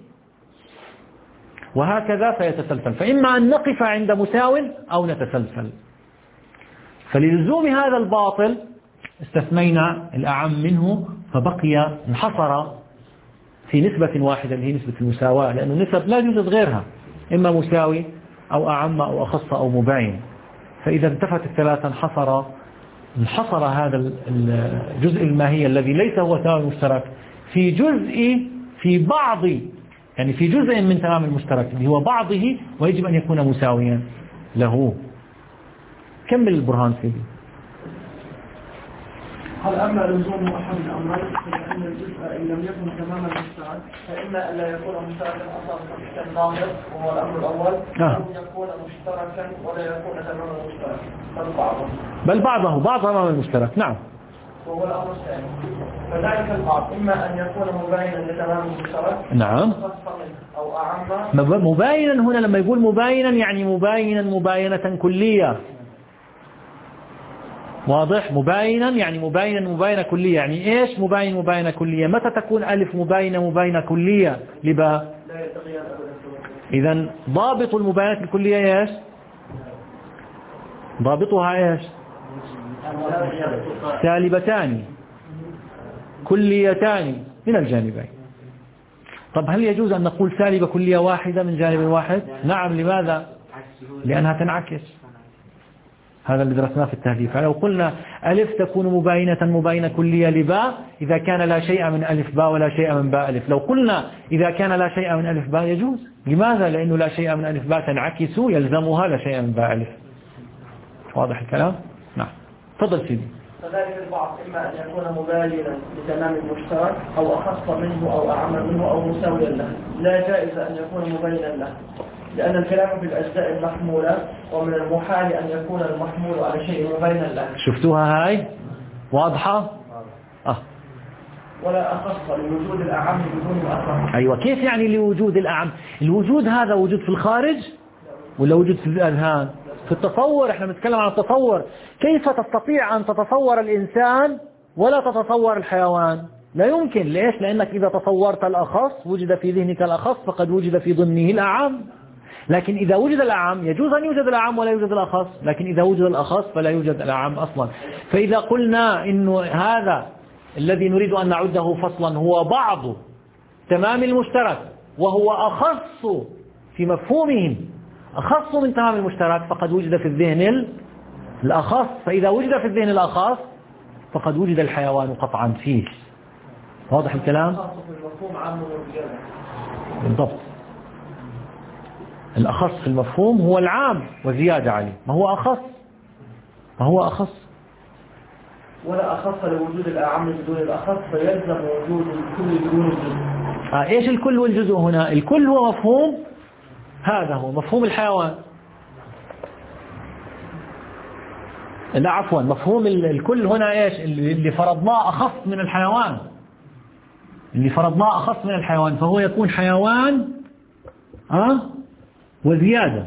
وهكذا فيتسلسل. فإما أن نقف عند مساو أو نتسلسل. فللزوم هذا الباطل استثنينا الأعم منه فبقي انحصر في نسبة واحدة اللي هي نسبة المساواة، لأنه النسب لا يوجد غيرها، إما مساوي أو أعم أو أخص أو مباين. فإذا انتفت الثلاثة انحصر انحصر هذا الجزء الماهي الذي ليس هو تمام المشترك في جزء في بعض، يعني في جزء من تمام المشترك اللي هو بعضه، ويجب أن يكون مساويا له. كمل البرهان سيدي. هل أما لزوم أحد الأمرين فإن الجزء إن لم يكن تماما مشترك فإما أن لا يكون مشتركا أصلا كالناظر وهو الأمر الأول أو يكون مشتركا ولا يكون تماما مشتركا بل بعضه بل بعضه بعض تماما المشترك. نعم. وهو الأمر الثاني فذلك البعض إما أن يكون مباينا لتمام المشترك نعم أو أعم. مباينا هنا لما يقول مباينا يعني مباينا مباينة كلية. واضح؟ مباينا يعني مباينا مباينة كلية. يعني إيش مباين مباينة كلية؟ متى تكون ألف مباينة مباينة كلية لباء؟ إذن ضابط المباينة الكلية إيش؟ ضابطها إيش؟ سالبتان كليتان من الجانبين. طب هل يجوز أن نقول سالبة كلية واحدة من جانب واحد؟ نعم. لماذا؟ لأنها تنعكس. هذا اللي درسناه في التهذيب. فلو قلنا ألف تكون مباينة مباينة كلية لباء إذا كان لا شيء من ألف باء ولا شيء من باء ألف. لو قلنا إذا كان لا شيء من ألف باء يجوز. لماذا؟ لأنه لا شيء من ألف باء تنعكس يلزمها لا شيء من باء ألف. واضح الكلام؟ نعم. تفضل سيدي. فذلك البعض إما أن يكون مباينا لتمام المشترك أو أخص منه أو أعم منه أو مساويا له. لا جائز أن يكون مبينا له لأن الكلام في الأجزاء المحمولة ومن المحال أن يكون المحمول على شيء مبينا له. شفتوها هاي؟ واضحة؟ آه. ولا أخص لوجود الأعم بدون الأخص. أيوة. كيف يعني لوجود الأعم؟ الوجود هذا وجود في الخارج ولا وجود في الأذهان؟ في التصور. احنا بنتكلم عن التصور. كيف تستطيع أن تتصور الإنسان ولا تتصور الحيوان؟ لا يمكن. ليش؟ لأنك إذا تصورت الأخص وجد في ذهنك الأخص فقد وجد في ضمنه الأعم. لكن إذا وجد الأعم يجوز أن يوجد الأعم ولا يوجد الأخص. لكن إذا وجد الأخص فلا يوجد الأعم أصلا. فإذا قلنا إنه هذا الذي نريد أن نعده فصلا هو بعض تمام المشترك وهو أخص في مفهومهم أخص من تمام المشترك فقد وجد في الذهن الأخص. فإذا وجد في الذهن الأخص فقد وجد الحيوان قطعا فيه. واضح الكلام؟ بالضبط. الأخص في المفهوم هو العام وزيادة عليه. ما هو أخص ما هو أخص ولا أخص لوجود الأعم بدون الأخص فيلزم وجود الكل بدون الجزء. آه إيش الكل والجزء هنا؟ الكل هو مفهوم، هذا هو مفهوم الحيوان. لا عفوا، مفهوم الكل هنا إيش؟ اللي فرضناه أخص من الحيوان اللي فرضناه أخص من الحيوان فهو يكون حيوان أه؟ وزيادة.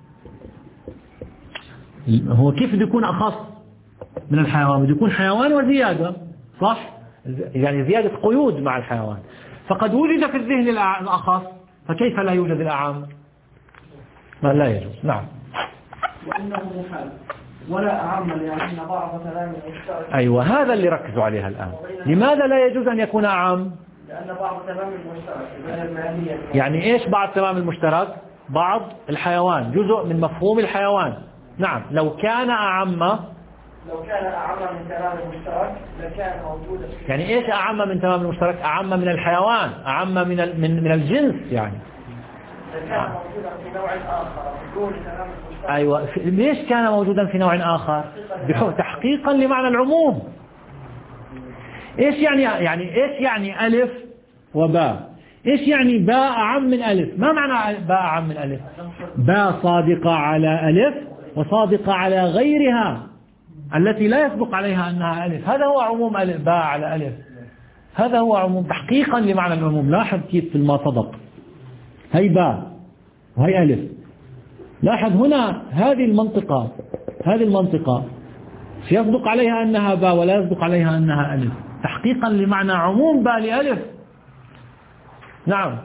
هو كيف بده يكون أخص من الحيوان؟ بده يكون حيوان وزيادة، صح؟ يعني زيادة قيود مع الحيوان. فقد وجد في الذهن الأخص فكيف لا يوجد الأعم؟ ما لا يجوز. نعم. وإنه محال ولا أعم لأن بعض كلام المشترك. أيوة، هذا اللي ركزوا عليها الآن. لماذا لا يجوز أن يكون أعم؟ لأن بعض تمام المشترك يعني إيش بعض تمام المشترك؟ بعض الحيوان جزء من مفهوم الحيوان. نعم. لو كان أعم لو كان أعم من تمام المشترك لكان موجودا. يعني إيش أعم من تمام المشترك؟ أعم من الحيوان، أعم من من من الجنس يعني. لكان موجودا في نوع آخر بدون تمام المشترك. أيوة. ليش كان موجودا في نوع آخر؟ تحقيقا لمعنى العموم. إيش يعني يعني إيش يعني ألف وباء؟ إيش يعني باء أعم من ألف؟ ما معنى باء أعم من ألف؟ باء صادقة على ألف وصادقة على غيرها التي لا يسبق عليها أنها ألف. هذا هو عموم ألف، باء على ألف. هذا هو عموم تحقيقا لمعنى العموم. لاحظ كيف في ما صدق. هي باء وهي ألف. لاحظ هنا هذه المنطقة هذه المنطقة يصدق عليها أنها باء ولا يصدق عليها أنها ألف، تحقيقا لمعنى عموم باء لألف. نعم.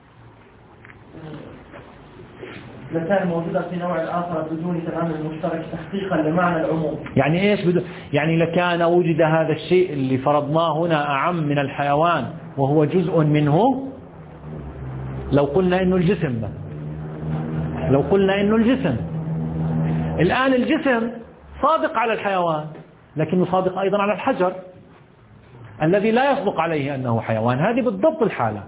لكان موجودة في نوع آخر بدون تمام المشترك تحقيقا لمعنى العموم. يعني إيش بدو؟ يعني لكان وجد هذا الشيء اللي فرضناه هنا أعم من الحيوان وهو جزء منه. لو قلنا إنه الجسم ده. لو قلنا إنه الجسم الآن الجسم صادق على الحيوان لكنه صادق أيضا على الحجر الذي لا يصدق عليه أنه حيوان. هذه بالضبط الحالة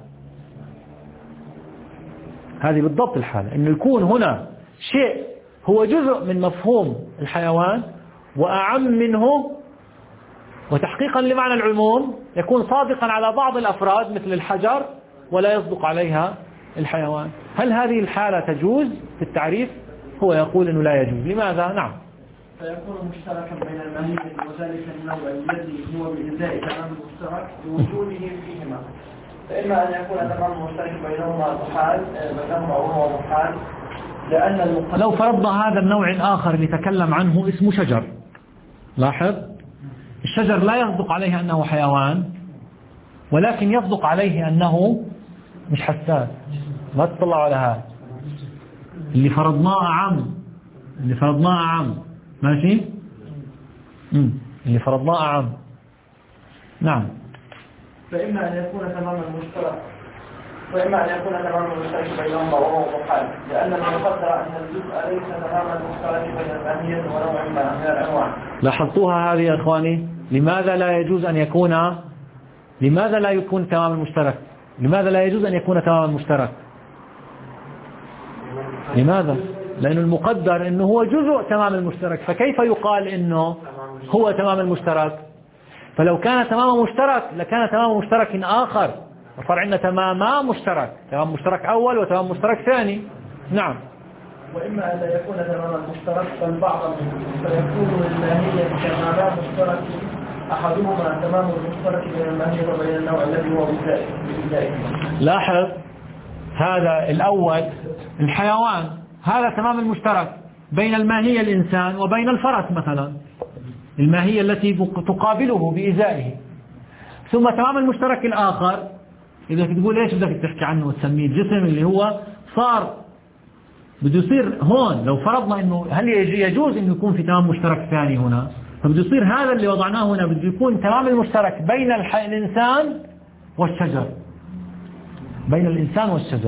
هذه بالضبط الحالة إنه يكون هنا شيء هو جزء من مفهوم الحيوان وأعم منه وتحقيقا لمعنى العموم يكون صادقا على بعض الأفراد مثل الحجر ولا يصدق عليها الحيوان. هل هذه الحالة تجوز في التعريف؟ هو يقول أنه لا يجوز. لماذا؟ نعم. فيكون مشتركا بين المهية وذلك النوع الذي هو بإزاء تمام المشترك بوجوده فيهما، فإما أن يكون تمام المشترك بينهما محال بينهما أو هو محال، لأن المقدر لو فرضنا هذا النوع الآخر اللي تكلم عنه اسمه شجر، لاحظ الشجر لا يصدق عليه أنه حيوان، ولكن يصدق عليه أنه مش حساس. ما تطلعوا على هذا اللي فرضناه عام، اللي فرضناه عام ماشي امم اللي فرضناه عام. نعم. فإما أن يكون تمام المشترك وإما أن يكون تمام المشترك بينهما وهو محال، لأن ما يقدر أن الجزء ليس تمام المشترك بين الماهية ونوع ما من الأنواع. لاحظتوها هذه يا إخواني؟ لماذا لا يجوز أن يكون لماذا لا يكون تمام المشترك؟ لماذا لا يجوز أن يكون تمام المشترك؟ لماذا؟ لأن المقدر أنه هو جزء تمام المشترك، فكيف يقال أنه هو تمام المشترك؟ فلو كان تمام مشترك لكان تمام مشترك آخر، وصار عندنا تماما مشترك، تمام مشترك أول وتمام مشترك ثاني. نعم. وإما أن لا يكون تمام المشترك بل بعضا منه، فيكون الماهية تماما مشترك، أحدهما تمام المشترك بين الماهية وبين النوع الذي هو بذلك. لاحظ هذا الأول الحيوان، هذا تمام المشترك بين الماهية الإنسان وبين الفرس مثلا، الماهية التي تقابله بإزائه. ثم تمام المشترك الآخر إذا تقول إيش بدك تحكي عنه وتسميه الجسم اللي هو صار بده يصير هون. لو فرضنا إنه هل يجوز إنه يكون في تمام مشترك ثاني هنا، فبده يصير هذا اللي وضعناه هنا بده يكون تمام المشترك بين الإنسان والشجر، بين الإنسان والشجر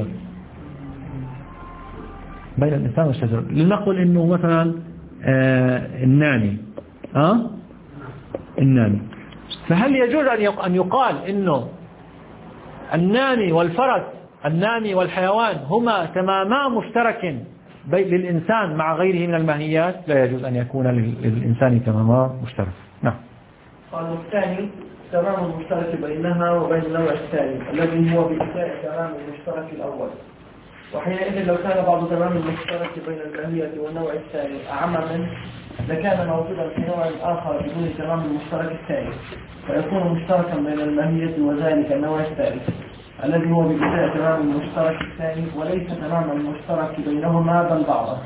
بين الإنسان والشجر. لنقل إنه مثلا آه الناني آه الناني، فهل يجوز أن يقال إنه الناني والفرس، الناني والحيوان هما تماما مشترك للإنسان مع غيره من الماهيات؟ لا يجوز أن يكون للإنسان تماما مشترك. نعم. قال الثاني تمام المشترك بينها وبين النوع الثاني الذي هو بإزاء تمام المشترك الأول، وحينئذ لو كان بعض تمام المشترك بين الماهية والنوع الثاني أعم منه لكان موجودا في نوع آخر بدون تمام المشترك الثاني، فيكون مشتركا بين الماهية وذلك النوع الثالث الذي هو بإزاء تمام المشترك الثاني وليس تمام المشترك بينهما بل بعضه.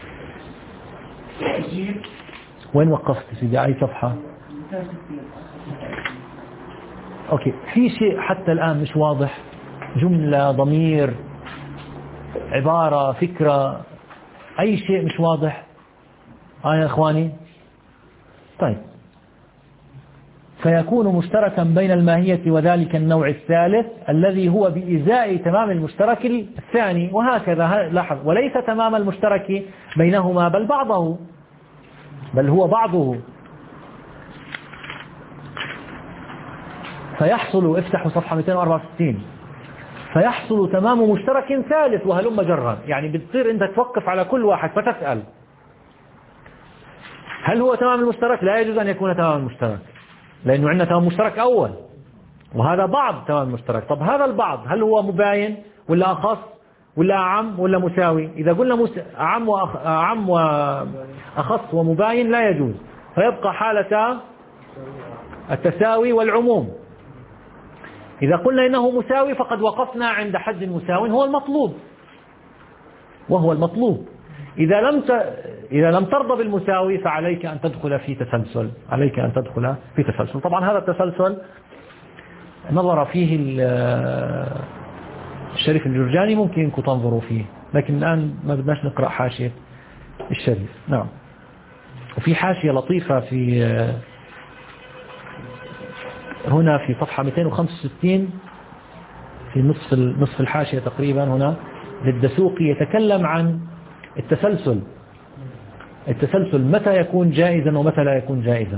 وين وقفت سيدي؟ أي صفحة؟ أوكي. في شيء حتى الآن مش واضح، جملة، ضمير، عبارة، فكرة، أي شيء مش واضح؟ آه يا إخواني. طيب، فيكون مشتركا بين الماهية وذلك النوع الثالث الذي هو بإزاء تمام المشترك الثاني، وهكذا. لاحظ، وليس تمام المشترك بينهما بل بعضه، بل هو بعضه. فيحصل، افتحوا صفحة مئتين وأربعة وستين، فيحصل تمام مشترك ثالث وهلم جرا. يعني بتصير انت توقف على كل واحد فتسأل هل هو تمام المشترك؟ لا يجوز أن يكون تمام المشترك، لأنه عندنا تمام مشترك أول وهذا بعض تمام المشترك. طب هذا البعض هل هو مباين ولا أخص ولا أعم ولا مساوي؟ إذا قلنا مس... أعم وأخ... أعم وأخص ومباين لا يجوز، فيبقى حالة التساوي والعموم. إذا قلنا إنه مساوي فقد وقفنا عند حد مساو هو المطلوب، وهو المطلوب. إذا لم ت... إذا لم ترضى بالمساوي فعليك أن تدخل في تسلسل، عليك أن تدخل في تسلسل. طبعا هذا التسلسل نظر فيه الشريف الجرجاني، ممكن أنكم تنظروا فيه، لكن الآن ما بدناش نقرأ حاشية الشريف. نعم. وفي حاشية لطيفة في هنا في صفحة مئتين وخمسة وستين في نصف نصف الحاشية تقريبا هنا للدسوقي، يتكلم عن التسلسل التسلسل متى يكون جائزا ومتى لا يكون جائزا.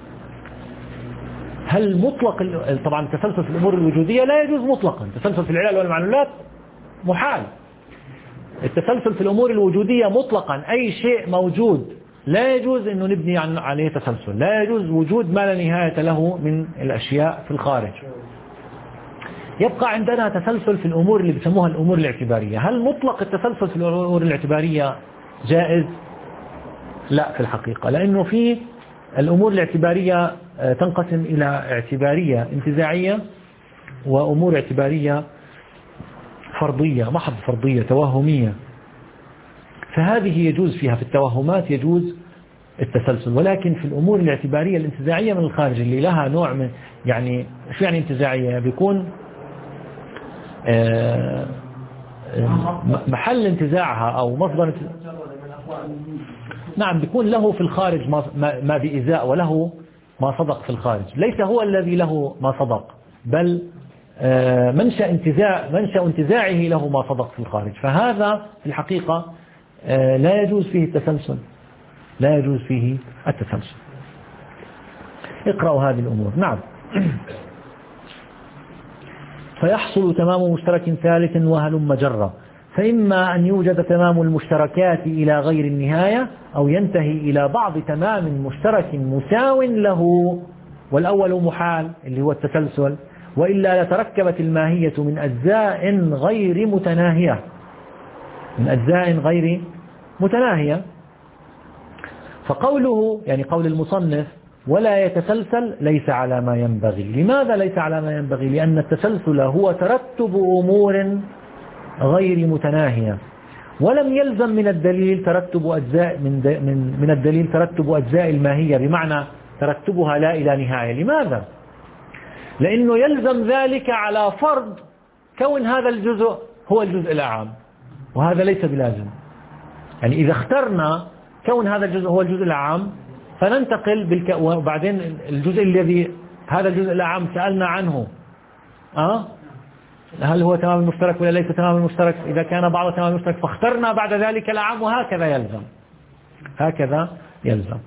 هل مطلق، طبعا التسلسل في الأمور الوجودية لا يجوز مطلقا، التسلسل في العلل والمعلولات محال. التسلسل في الأمور الوجودية مطلقا أي شيء موجود لا يجوز أنه نبني عليه تسلسل، لا يجوز وجود ما لا نهاية له من الأشياء في الخارج. يبقى عندنا تسلسل في الأمور اللي بيسموها الأمور الاعتبارية. هل مطلق التسلسل في الأمور الاعتبارية جائز؟ لا في الحقيقة، لأنه في الأمور الاعتبارية تنقسم إلى اعتبارية انتزاعية وأمور اعتبارية فرضية محض فرضية توهمية. فهذه يجوز فيها، في التوهمات يجوز التسلسل، ولكن في الأمور الاعتبارية الانتزاعية من الخارج اللي لها نوع من يعني شو يعني انتزاعية؟ بيكون محل انتزاعها أو مصدر نعم بيكون له في الخارج ما بإزاء وله ما صدق في الخارج، ليس هو الذي له ما صدق، بل منشأ انتزاع منشأ انتزاعه له ما صدق في الخارج. فهذا في الحقيقة لا يجوز فيه التسلسل، لا يجوز فيه التسلسل. اقرأوا هذه الأمور. نعم. فيحصل تمام مشترك ثالث وهلم جرة، فإما أن يوجد تمام المشتركات إلى غير النهاية أو ينتهي إلى بعض تمام مشترك مساو له، والأول محال اللي هو التسلسل، وإلا لتركبت الماهية من أجزاء غير متناهية من أجزاء غير متناهية. فقوله يعني قول المصنف ولا يتسلسل ليس على ما ينبغي. لماذا ليس على ما ينبغي؟ لأن التسلسل هو ترتب أمور غير متناهية، ولم يلزم من الدليل ترتب أجزاء من, من, من الدليل ترتب أجزاء الماهية بمعنى ترتبها لا إلى نهاية. لماذا؟ لأنه يلزم ذلك على فرض كون هذا الجزء هو الجزء الأعم، وهذا ليس بلازم. يعني إذا اخترنا كون هذا الجزء هو الجزء الأعم فننتقل بالك... وبعدين الجزء الذي هذا الجزء الأعم سألنا عنه أه؟ هل هو تمام المشترك ولا ليس تمام المشترك؟ إذا كان بعض تمام المشترك فاخترنا بعد ذلك الأعم، وهكذا يلزم هكذا يلزم.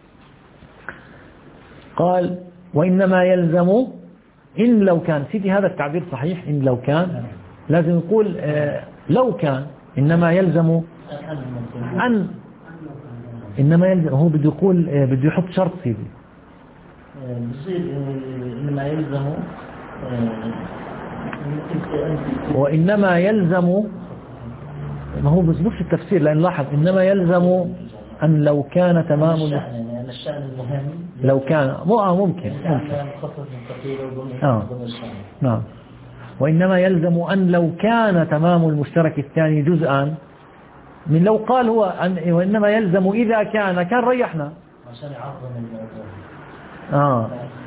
قال وإنما يلزم إن لو كان. سيدي هذا التعبير صحيح، إن لو كان لازم نقول آه لو كان. إنما يلزم أن إنما يلزم، هو بده يقول آه بده يحط شرط سيدي بصير إنما يلزم وإنما يلزم، ما هو بزبط في التفسير، لأن لاحظ إنما يلزم أن لو كان تمام الشأن المهم لو كان مو ممكن آه. نعم. وإنما يلزم أن لو كان تمام المشترك الثاني جزءا من لو قال هو أن وإنما يلزم إذا كان كان ريحنا عشان يعظم الموضوع آه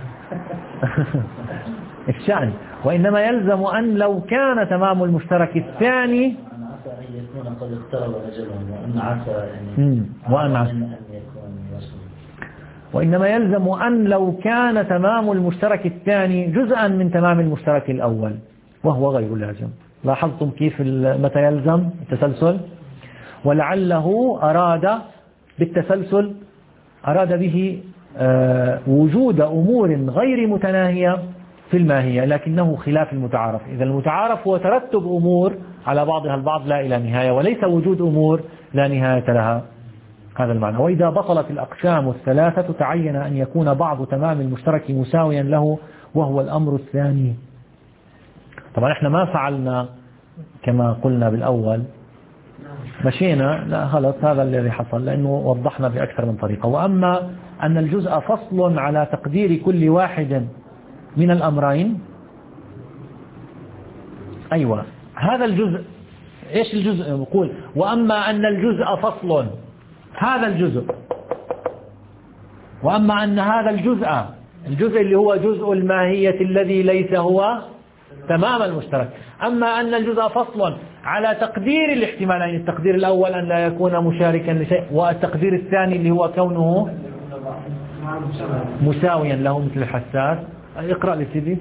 الشأن. وإنما يلزم أن لو كان تمام المشترك الثاني أن عسى أن يكون قد اقترب أجلهم، وأن عسى يعني وأن عسى أن يكون يصل. وإنما يلزم أن لو كان تمام المشترك الثاني جزءا من تمام المشترك الأول، وهو غير لازم. لاحظتم كيف متى يلزم التسلسل؟ ولعله أراد بالتسلسل أراد به آه وجود أمور غير متناهية في الماهية، لكنه خلاف المتعارف. إذا المتعارف هو ترتب أمور على بعضها البعض لا إلى نهاية، وليس وجود أمور لا نهاية لها. هذا المعنى. وإذا بطلت الأقسام الثلاثة تعين أن يكون بعض تمام المشترك مساويا له، وهو الأمر الثاني. طبعا احنا ما فعلنا كما قلنا بالأول، مشينا لا خلص هذا الذي حصل، لأنه وضحنا بأكثر من طريقة. وأما أن الجزء فصل على تقدير كل واحد من الأمرين، أيوة هذا الجزء. إيش الجزء؟ نقول وأما أن الجزء فصل، هذا الجزء. وأما أن هذا الجزء الجزء اللي هو جزء الماهية الذي ليس هو تمام المشترك. أما أن الجزء فصل على تقدير الاحتمالين، التقدير الأول أن لا يكون مشاركا لشيء، والتقدير الثاني اللي هو كونه مساويا له مثل الحساس. اقرأ لي سيدي.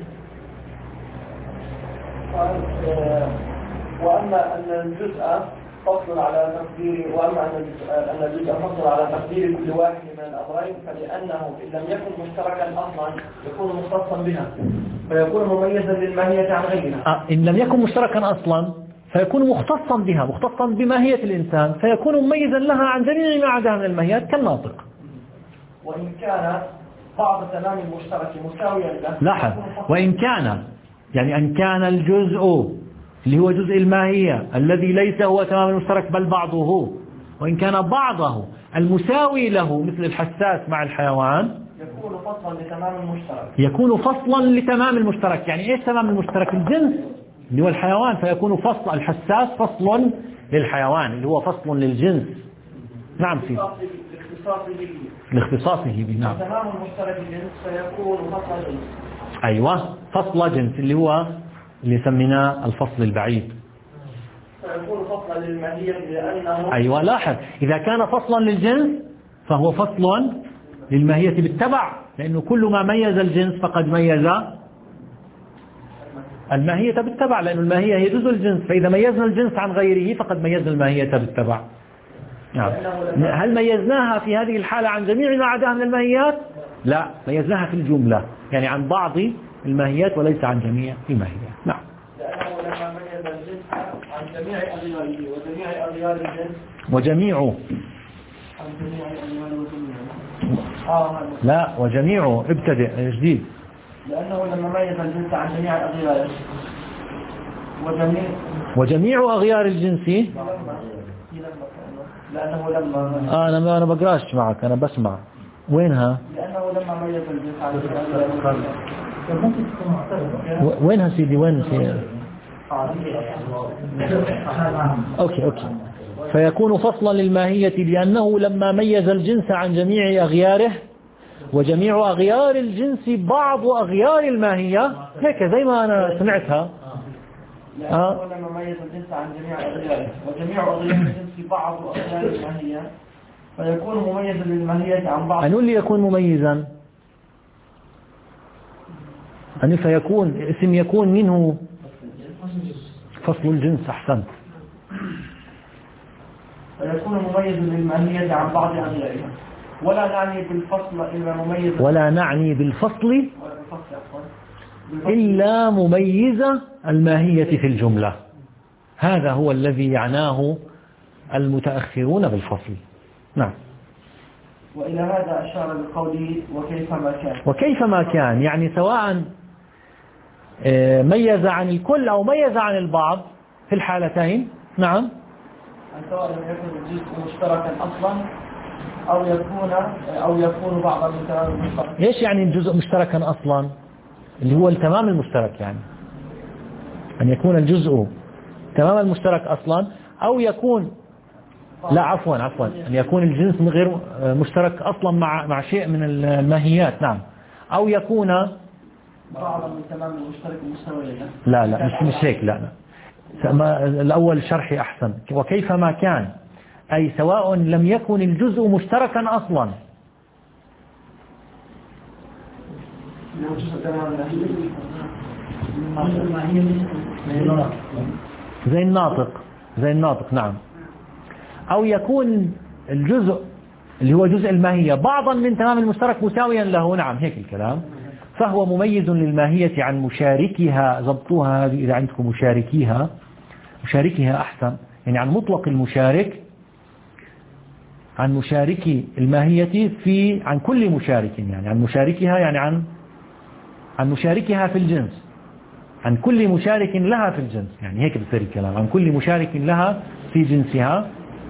وأما أن الجزء فصل على تقدير وأما أن الجزء فصل على تقدير كل واحد من الأمرين، فلأنه إن لم يكن مشتركا أصلا يكون مختصا بها، فيكون مميزا للماهية عن غيرها. آه إن لم يكن مشتركا أصلا فيكون مختصا بها، مختصا بماهية الإنسان، فيكون مميزا لها عن جميع ما عداها من الماهيات كالناطق. وإن كان بعض تمام المشترك مساويا له. لاحظ، وإن كان يعني أن كان الجزء اللي هو جزء الماهية الذي ليس هو تمام المشترك بل بعضه، وإن كان بعضه المساوي له مثل الحساس مع الحيوان يكون فصلا لتمام المشترك. يكون فصلا لتمام المشترك. يعني إيش تمام المشترك؟ الجنس اللي هو الحيوان، فيكون فصل الحساس فصل للحيوان اللي هو فصل للجنس. نعم فيه لاختصاصه به. نعم. تمام المشترك الجنس فيكون فصل جنس. أيوة، فصل جنس اللي هو اللي سميناه الفصل البعيد. فيكون فصلا للماهية لأنه. أيوة، لاحظ، إذا كان فصلا للجنس فهو فصل للماهية بالتبع، لأنه كل ما ميز الجنس فقد ميز الماهية بالتبع، لأن الماهية هي جزء الجنس، فإذا ميزنا الجنس عن غيره فقد ميزنا الماهية بالتبع. نعم. هل ميزناها في هذه الحالة عن جميع ما عداها من الماهيات؟ لا، ميزناها في الجملة، يعني عن بعض الماهيات وليس عن جميع الماهيات. نعم. لأنه لما ميز الجنس عن جميع أغياره وجميع أغيار الجنس وجميع عن جميع أغيار وجميع آه لا وجميع ابتدئ جديد. لأنه لما ميز الجنس عن جميع أغياره وجميع وجميع أغيار الجنس. لأنه لما آه أنا أنا بقراش معك، أنا بسمع. وينها؟ لأنه لما ميز الجنس عن جميع أغياره. وينها سيدي؟ وين سيدي؟ أوكي أوكي. فيكون فصلا للماهية لأنه لما ميز الجنس عن جميع أغياره، وجميع أغيار الجنس بعض أغيار الماهية، هيك زي ما أنا سمعتها. لأنه لما ميز الجنس عن جميع أغياره وجميع أغيار الجنس بعض أغيار الماهية فيكون مميزا للماهية عن بعض. أنو اللي يكون مميزا؟ أن فيكون اسم يكون منه فصل الجنس. أحسنت. فيكون مميز للماهية عن بعض أغيارها، ولا نعني بالفصل إلا مميز ولا نعني بالفصل إلا مميز الماهية في الجملة. هذا هو الذي يعناه المتأخرون بالفصل. نعم. وإلى هذا أشار بقوله وكيفما كان. وكيفما كان يعني سواء ميز عن الكل أو ميز عن البعض في الحالتين. نعم. سواء لم يكن الجزء مشتركا أصلا أو يكون أو يكون بعضا من تمام المشترك. إيش يعني الجزء مشتركا أصلا؟ اللي هو التمام المشترك، يعني أن يكون الجزء تمام المشترك أصلا، أو يكون لا عفوا عفوا أن يكون الجنس غير مشترك أصلا مع مع شيء من الماهيات. نعم. أو يكون بعضا من تمام المشترك المساوي له. لا لا مش مش هيك. لا لا الأول شرحي أحسن. وكيفما كان أي سواء لم يكن الجزء مشتركا أصلا. زي الناطق زي الناطق. نعم. أو يكون الجزء اللي هو جزء الماهية بعضا من تمام المشترك مساويا له. نعم هيك الكلام. فهو مميز للماهية عن مشاركها. ضبطوها هذه إذا عندكم مشاركيها. مشاركها أحسن، يعني عن مطلق المشارك، عن مشارك الماهية في عن كل مشارك، يعني عن مشاركها يعني عن عن مشاركها في الجنس، عن كل مشارك لها في الجنس، يعني هيك بصير الكلام، عن كل مشارك لها في جنسها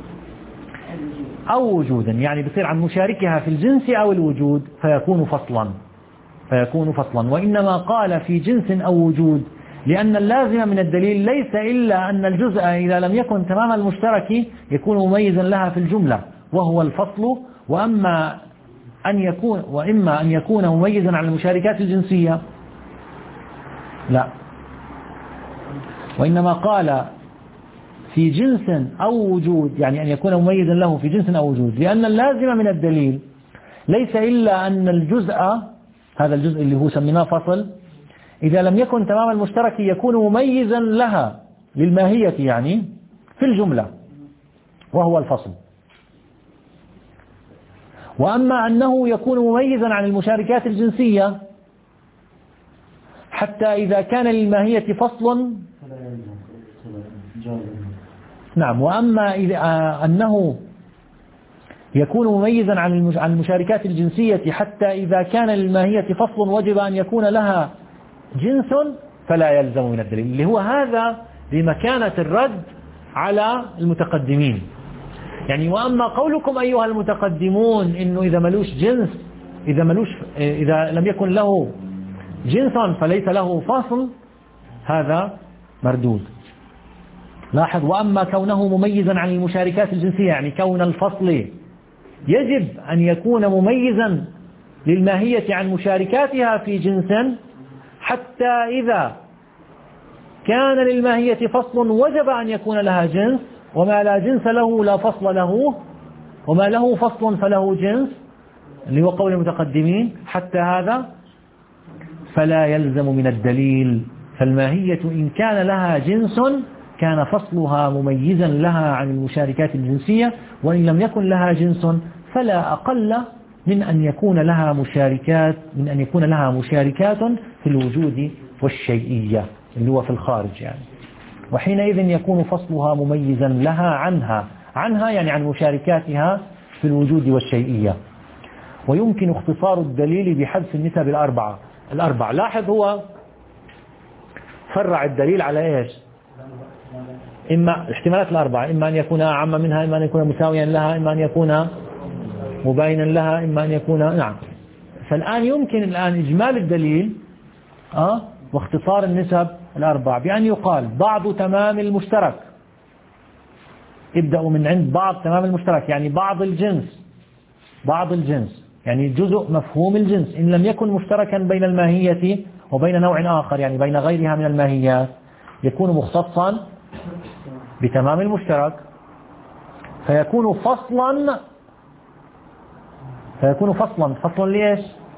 أو وجودا، يعني بصير عن مشاركها في الجنس أو الوجود، فيكون فصلا فيكون فصلا. وإنما قال في جنس أو وجود لأن اللازم من الدليل ليس إلا أن الجزء إذا لم يكن تمام المشترك يكون مميزا لها في الجملة وهو الفصل، وأما أن يكون وإما أن يكون مميزا على المشاركات الجنسية لا. وإنما قال في جنس أو وجود، يعني أن يكون مميزا له في جنس أو وجود، لأن اللازم من الدليل ليس إلا أن الجزء، هذا الجزء اللي هو سميناه فصل، إذا لم يكن تمام المشترك يكون مميزا لها للماهية يعني في الجملة وهو الفصل. وأما أنه يكون مميزا عن المشاركات الجنسية حتى إذا كان للماهية فصل نعم. وأما إذا أنه يكون مميزا عن المشاركات الجنسية حتى إذا كان للماهية فصل وجب أن يكون لها جنس فلا يلزم من الدليل، اللي هو هذا بمكانة الرد على المتقدمين. يعني وأما قولكم أيها المتقدمون إنه إذا ملوش جنس، إذا ملوش إذا لم يكن له جنسا فليس له فصل، هذا مردود. لاحظ، وأما كونه مميزا عن المشاركات الجنسية، يعني كون الفصل يجب أن يكون مميزا للماهية عن مشاركاتها في جنس حتى إذا كان للماهية فصل وجب أن يكون لها جنس، وما لا جنس له لا فصل له، وما له فصل فله جنس، اللي هو قول المتقدمين. حتى هذا فلا يلزم من الدليل، فالماهية إن كان لها جنس كان فصلها مميزا لها عن المشاركات الجنسية، وإن لم يكن لها جنس فلا أقل من أن يكون لها مشاركات من أن يكون لها مشاركات في الوجود والشيئية اللي هو في الخارج يعني. وحينئذ يكون فصلها مميزا لها عنها عنها يعني عن مشاركاتها في الوجود والشيئية. ويمكن اختصار الدليل بحذف النسب الأربعة الأربع. لاحظ، هو فرع الدليل على إيش؟ إما الاحتمالات الأربعة، إما أن يكون أعم منها، إما أن يكون مساويا لها، إما أن يكون مباينا لها، إما أن يكون نعم. فالآن يمكن الآن إجمال الدليل أه؟ واختصار النسب الأربع بأن يقال بعض تمام المشترك. ابدأوا من عند بعض تمام المشترك، يعني بعض الجنس، بعض الجنس يعني جزء مفهوم الجنس إن لم يكن مشتركا بين الماهية وبين نوع آخر، يعني بين غيرها من الماهيات، يكون مختصا بتمام المشترك، فيكون فصلا فيكون فصلا فصلا ليش؟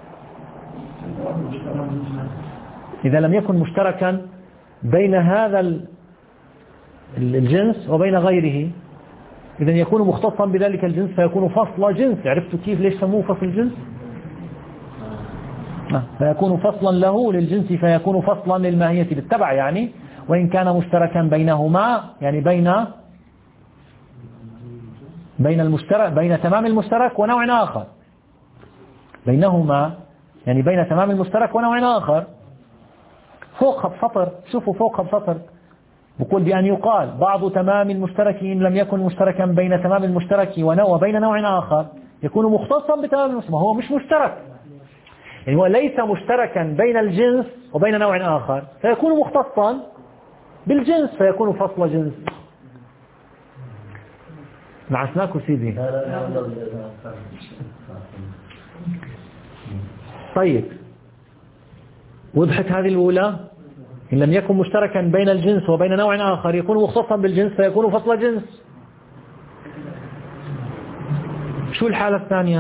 إذا لم يكن مشتركا بين هذا الجنس وبين غيره، إذا يكون مختصا بذلك الجنس فيكون فصل جنس. عرفتوا كيف ليش سموه فصل جنس؟ فيكون فصلا له للجنس، فيكون فصلا للماهية بالتبع يعني، وإن كان مشتركا بينهما يعني بين بين المشترك بين تمام المشترك ونوع آخر، بينهما يعني بين تمام المشترك ونوع آخر. فوقها بسطر، شوفوا فوقها بسطر بقول بأن يقال بعض تمام المشترك إن لم يكن مشتركا بين تمام المشترك وبين نوع آخر يكون مختصا بتمام المشترك. هو مش مشترك، يعني هو ليس مشتركا بين الجنس وبين نوع آخر، فيكون مختصا بالجنس فيكون فصل جنس. نعسناكم سيدي. طيب، وضحت هذه الأولى. إن لم يكن مشتركا بين الجنس وبين نوع آخر يكون مختصا بالجنس فيكون فصل جنس. شو الحالة الثانية؟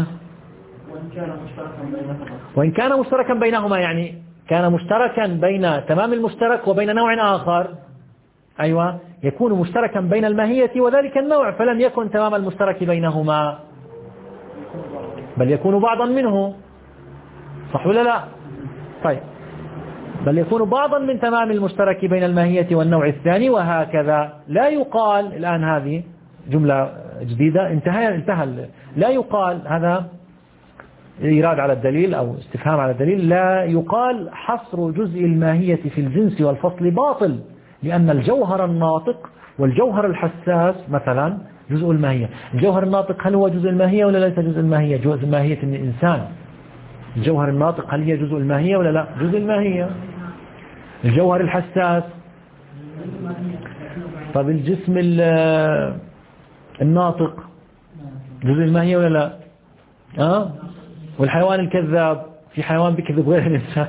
وإن كان مشتركا بينهما، يعني كان مشتركا بين تمام المشترك وبين نوع آخر، أيوة، يكون مشتركا بين الماهية وذلك النوع، فلم يكن تمام المشترك بينهما بل يكون بعضا منه، صح ولا لا؟ طيب، بل يكون بعضا من تمام المشترك بين الماهية والنوع الثاني، وهكذا. لا يقال الآن، هذه جملة جديدة انتهى انتهى لا يقال، هذا إيراد على الدليل أو استفهام على الدليل، لا يقال حصر جزء الماهية في الجنس والفصل باطل، لأن الجوهر الناطق والجوهر الحساس مثلا جزء الماهية. الجوهر الناطق هل هو جزء الماهية ولا ليس جزء الماهية؟ جزء ماهية الإنسان. الجوهر الناطق هل هي جزء الماهية ولا لا؟ جزء الماهية. الجوهر الحساس، طب الجسم الناطق جزء الماهية ولا لا؟ أه؟ والحيوان الكذاب، في حيوان بكذب غير الإنسان.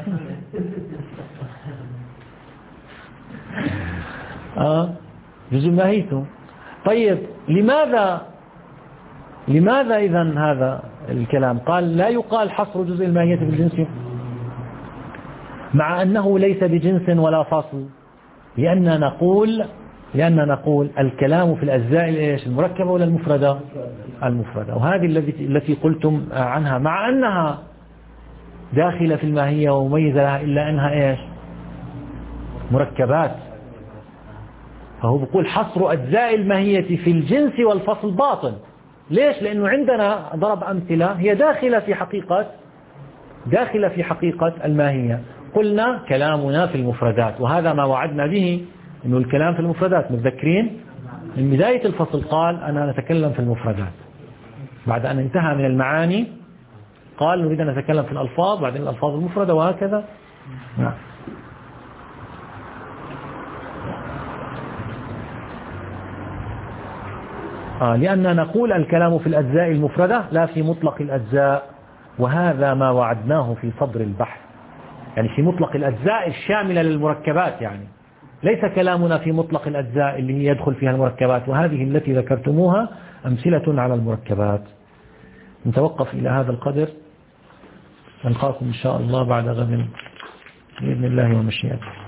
أه؟ جزء ماهيته. طيب، لماذا لماذا إذن هذا الكلام قال لا يقال حصر جزء الماهية في الجنس مع أنه ليس بجنس ولا فصل؟ لأننا نقول لأننا نقول الكلام في الأجزاء الإيش؟ المركبة ولا المفردة؟ المفردة. وهذه التي التي قلتم عنها مع أنها داخلة في الماهية ومميزة لها، إلا أنها إيش؟ مركبات. فهو بيقول حصر أجزاء الماهية في الجنس والفصل باطل. ليش؟ لأنه عندنا ضرب أمثلة هي داخلة في حقيقة داخلة في حقيقة الماهية. قلنا كلامنا في المفردات، وهذا ما وعدنا به، إنه الكلام في المفردات. متذكرين من بداية الفصل قال أنا نتكلم في المفردات، بعد أن انتهى من المعاني قال نريد أن نتكلم في الألفاظ، بعدين الألفاظ المفردة، وهكذا. نعم. آه لأننا نقول الكلام في الأجزاء المفردة لا في مطلق الأجزاء، وهذا ما وعدناه في صدر البحث، يعني في مطلق الأجزاء الشاملة للمركبات، يعني ليس كلامنا في مطلق الأجزاء اللي هي يدخل فيها المركبات، وهذه التي ذكرتموها أمثلة على المركبات. نتوقف إلى هذا القدر، نلقاكم إن شاء الله بعد غد بإذن الله ومشيئته.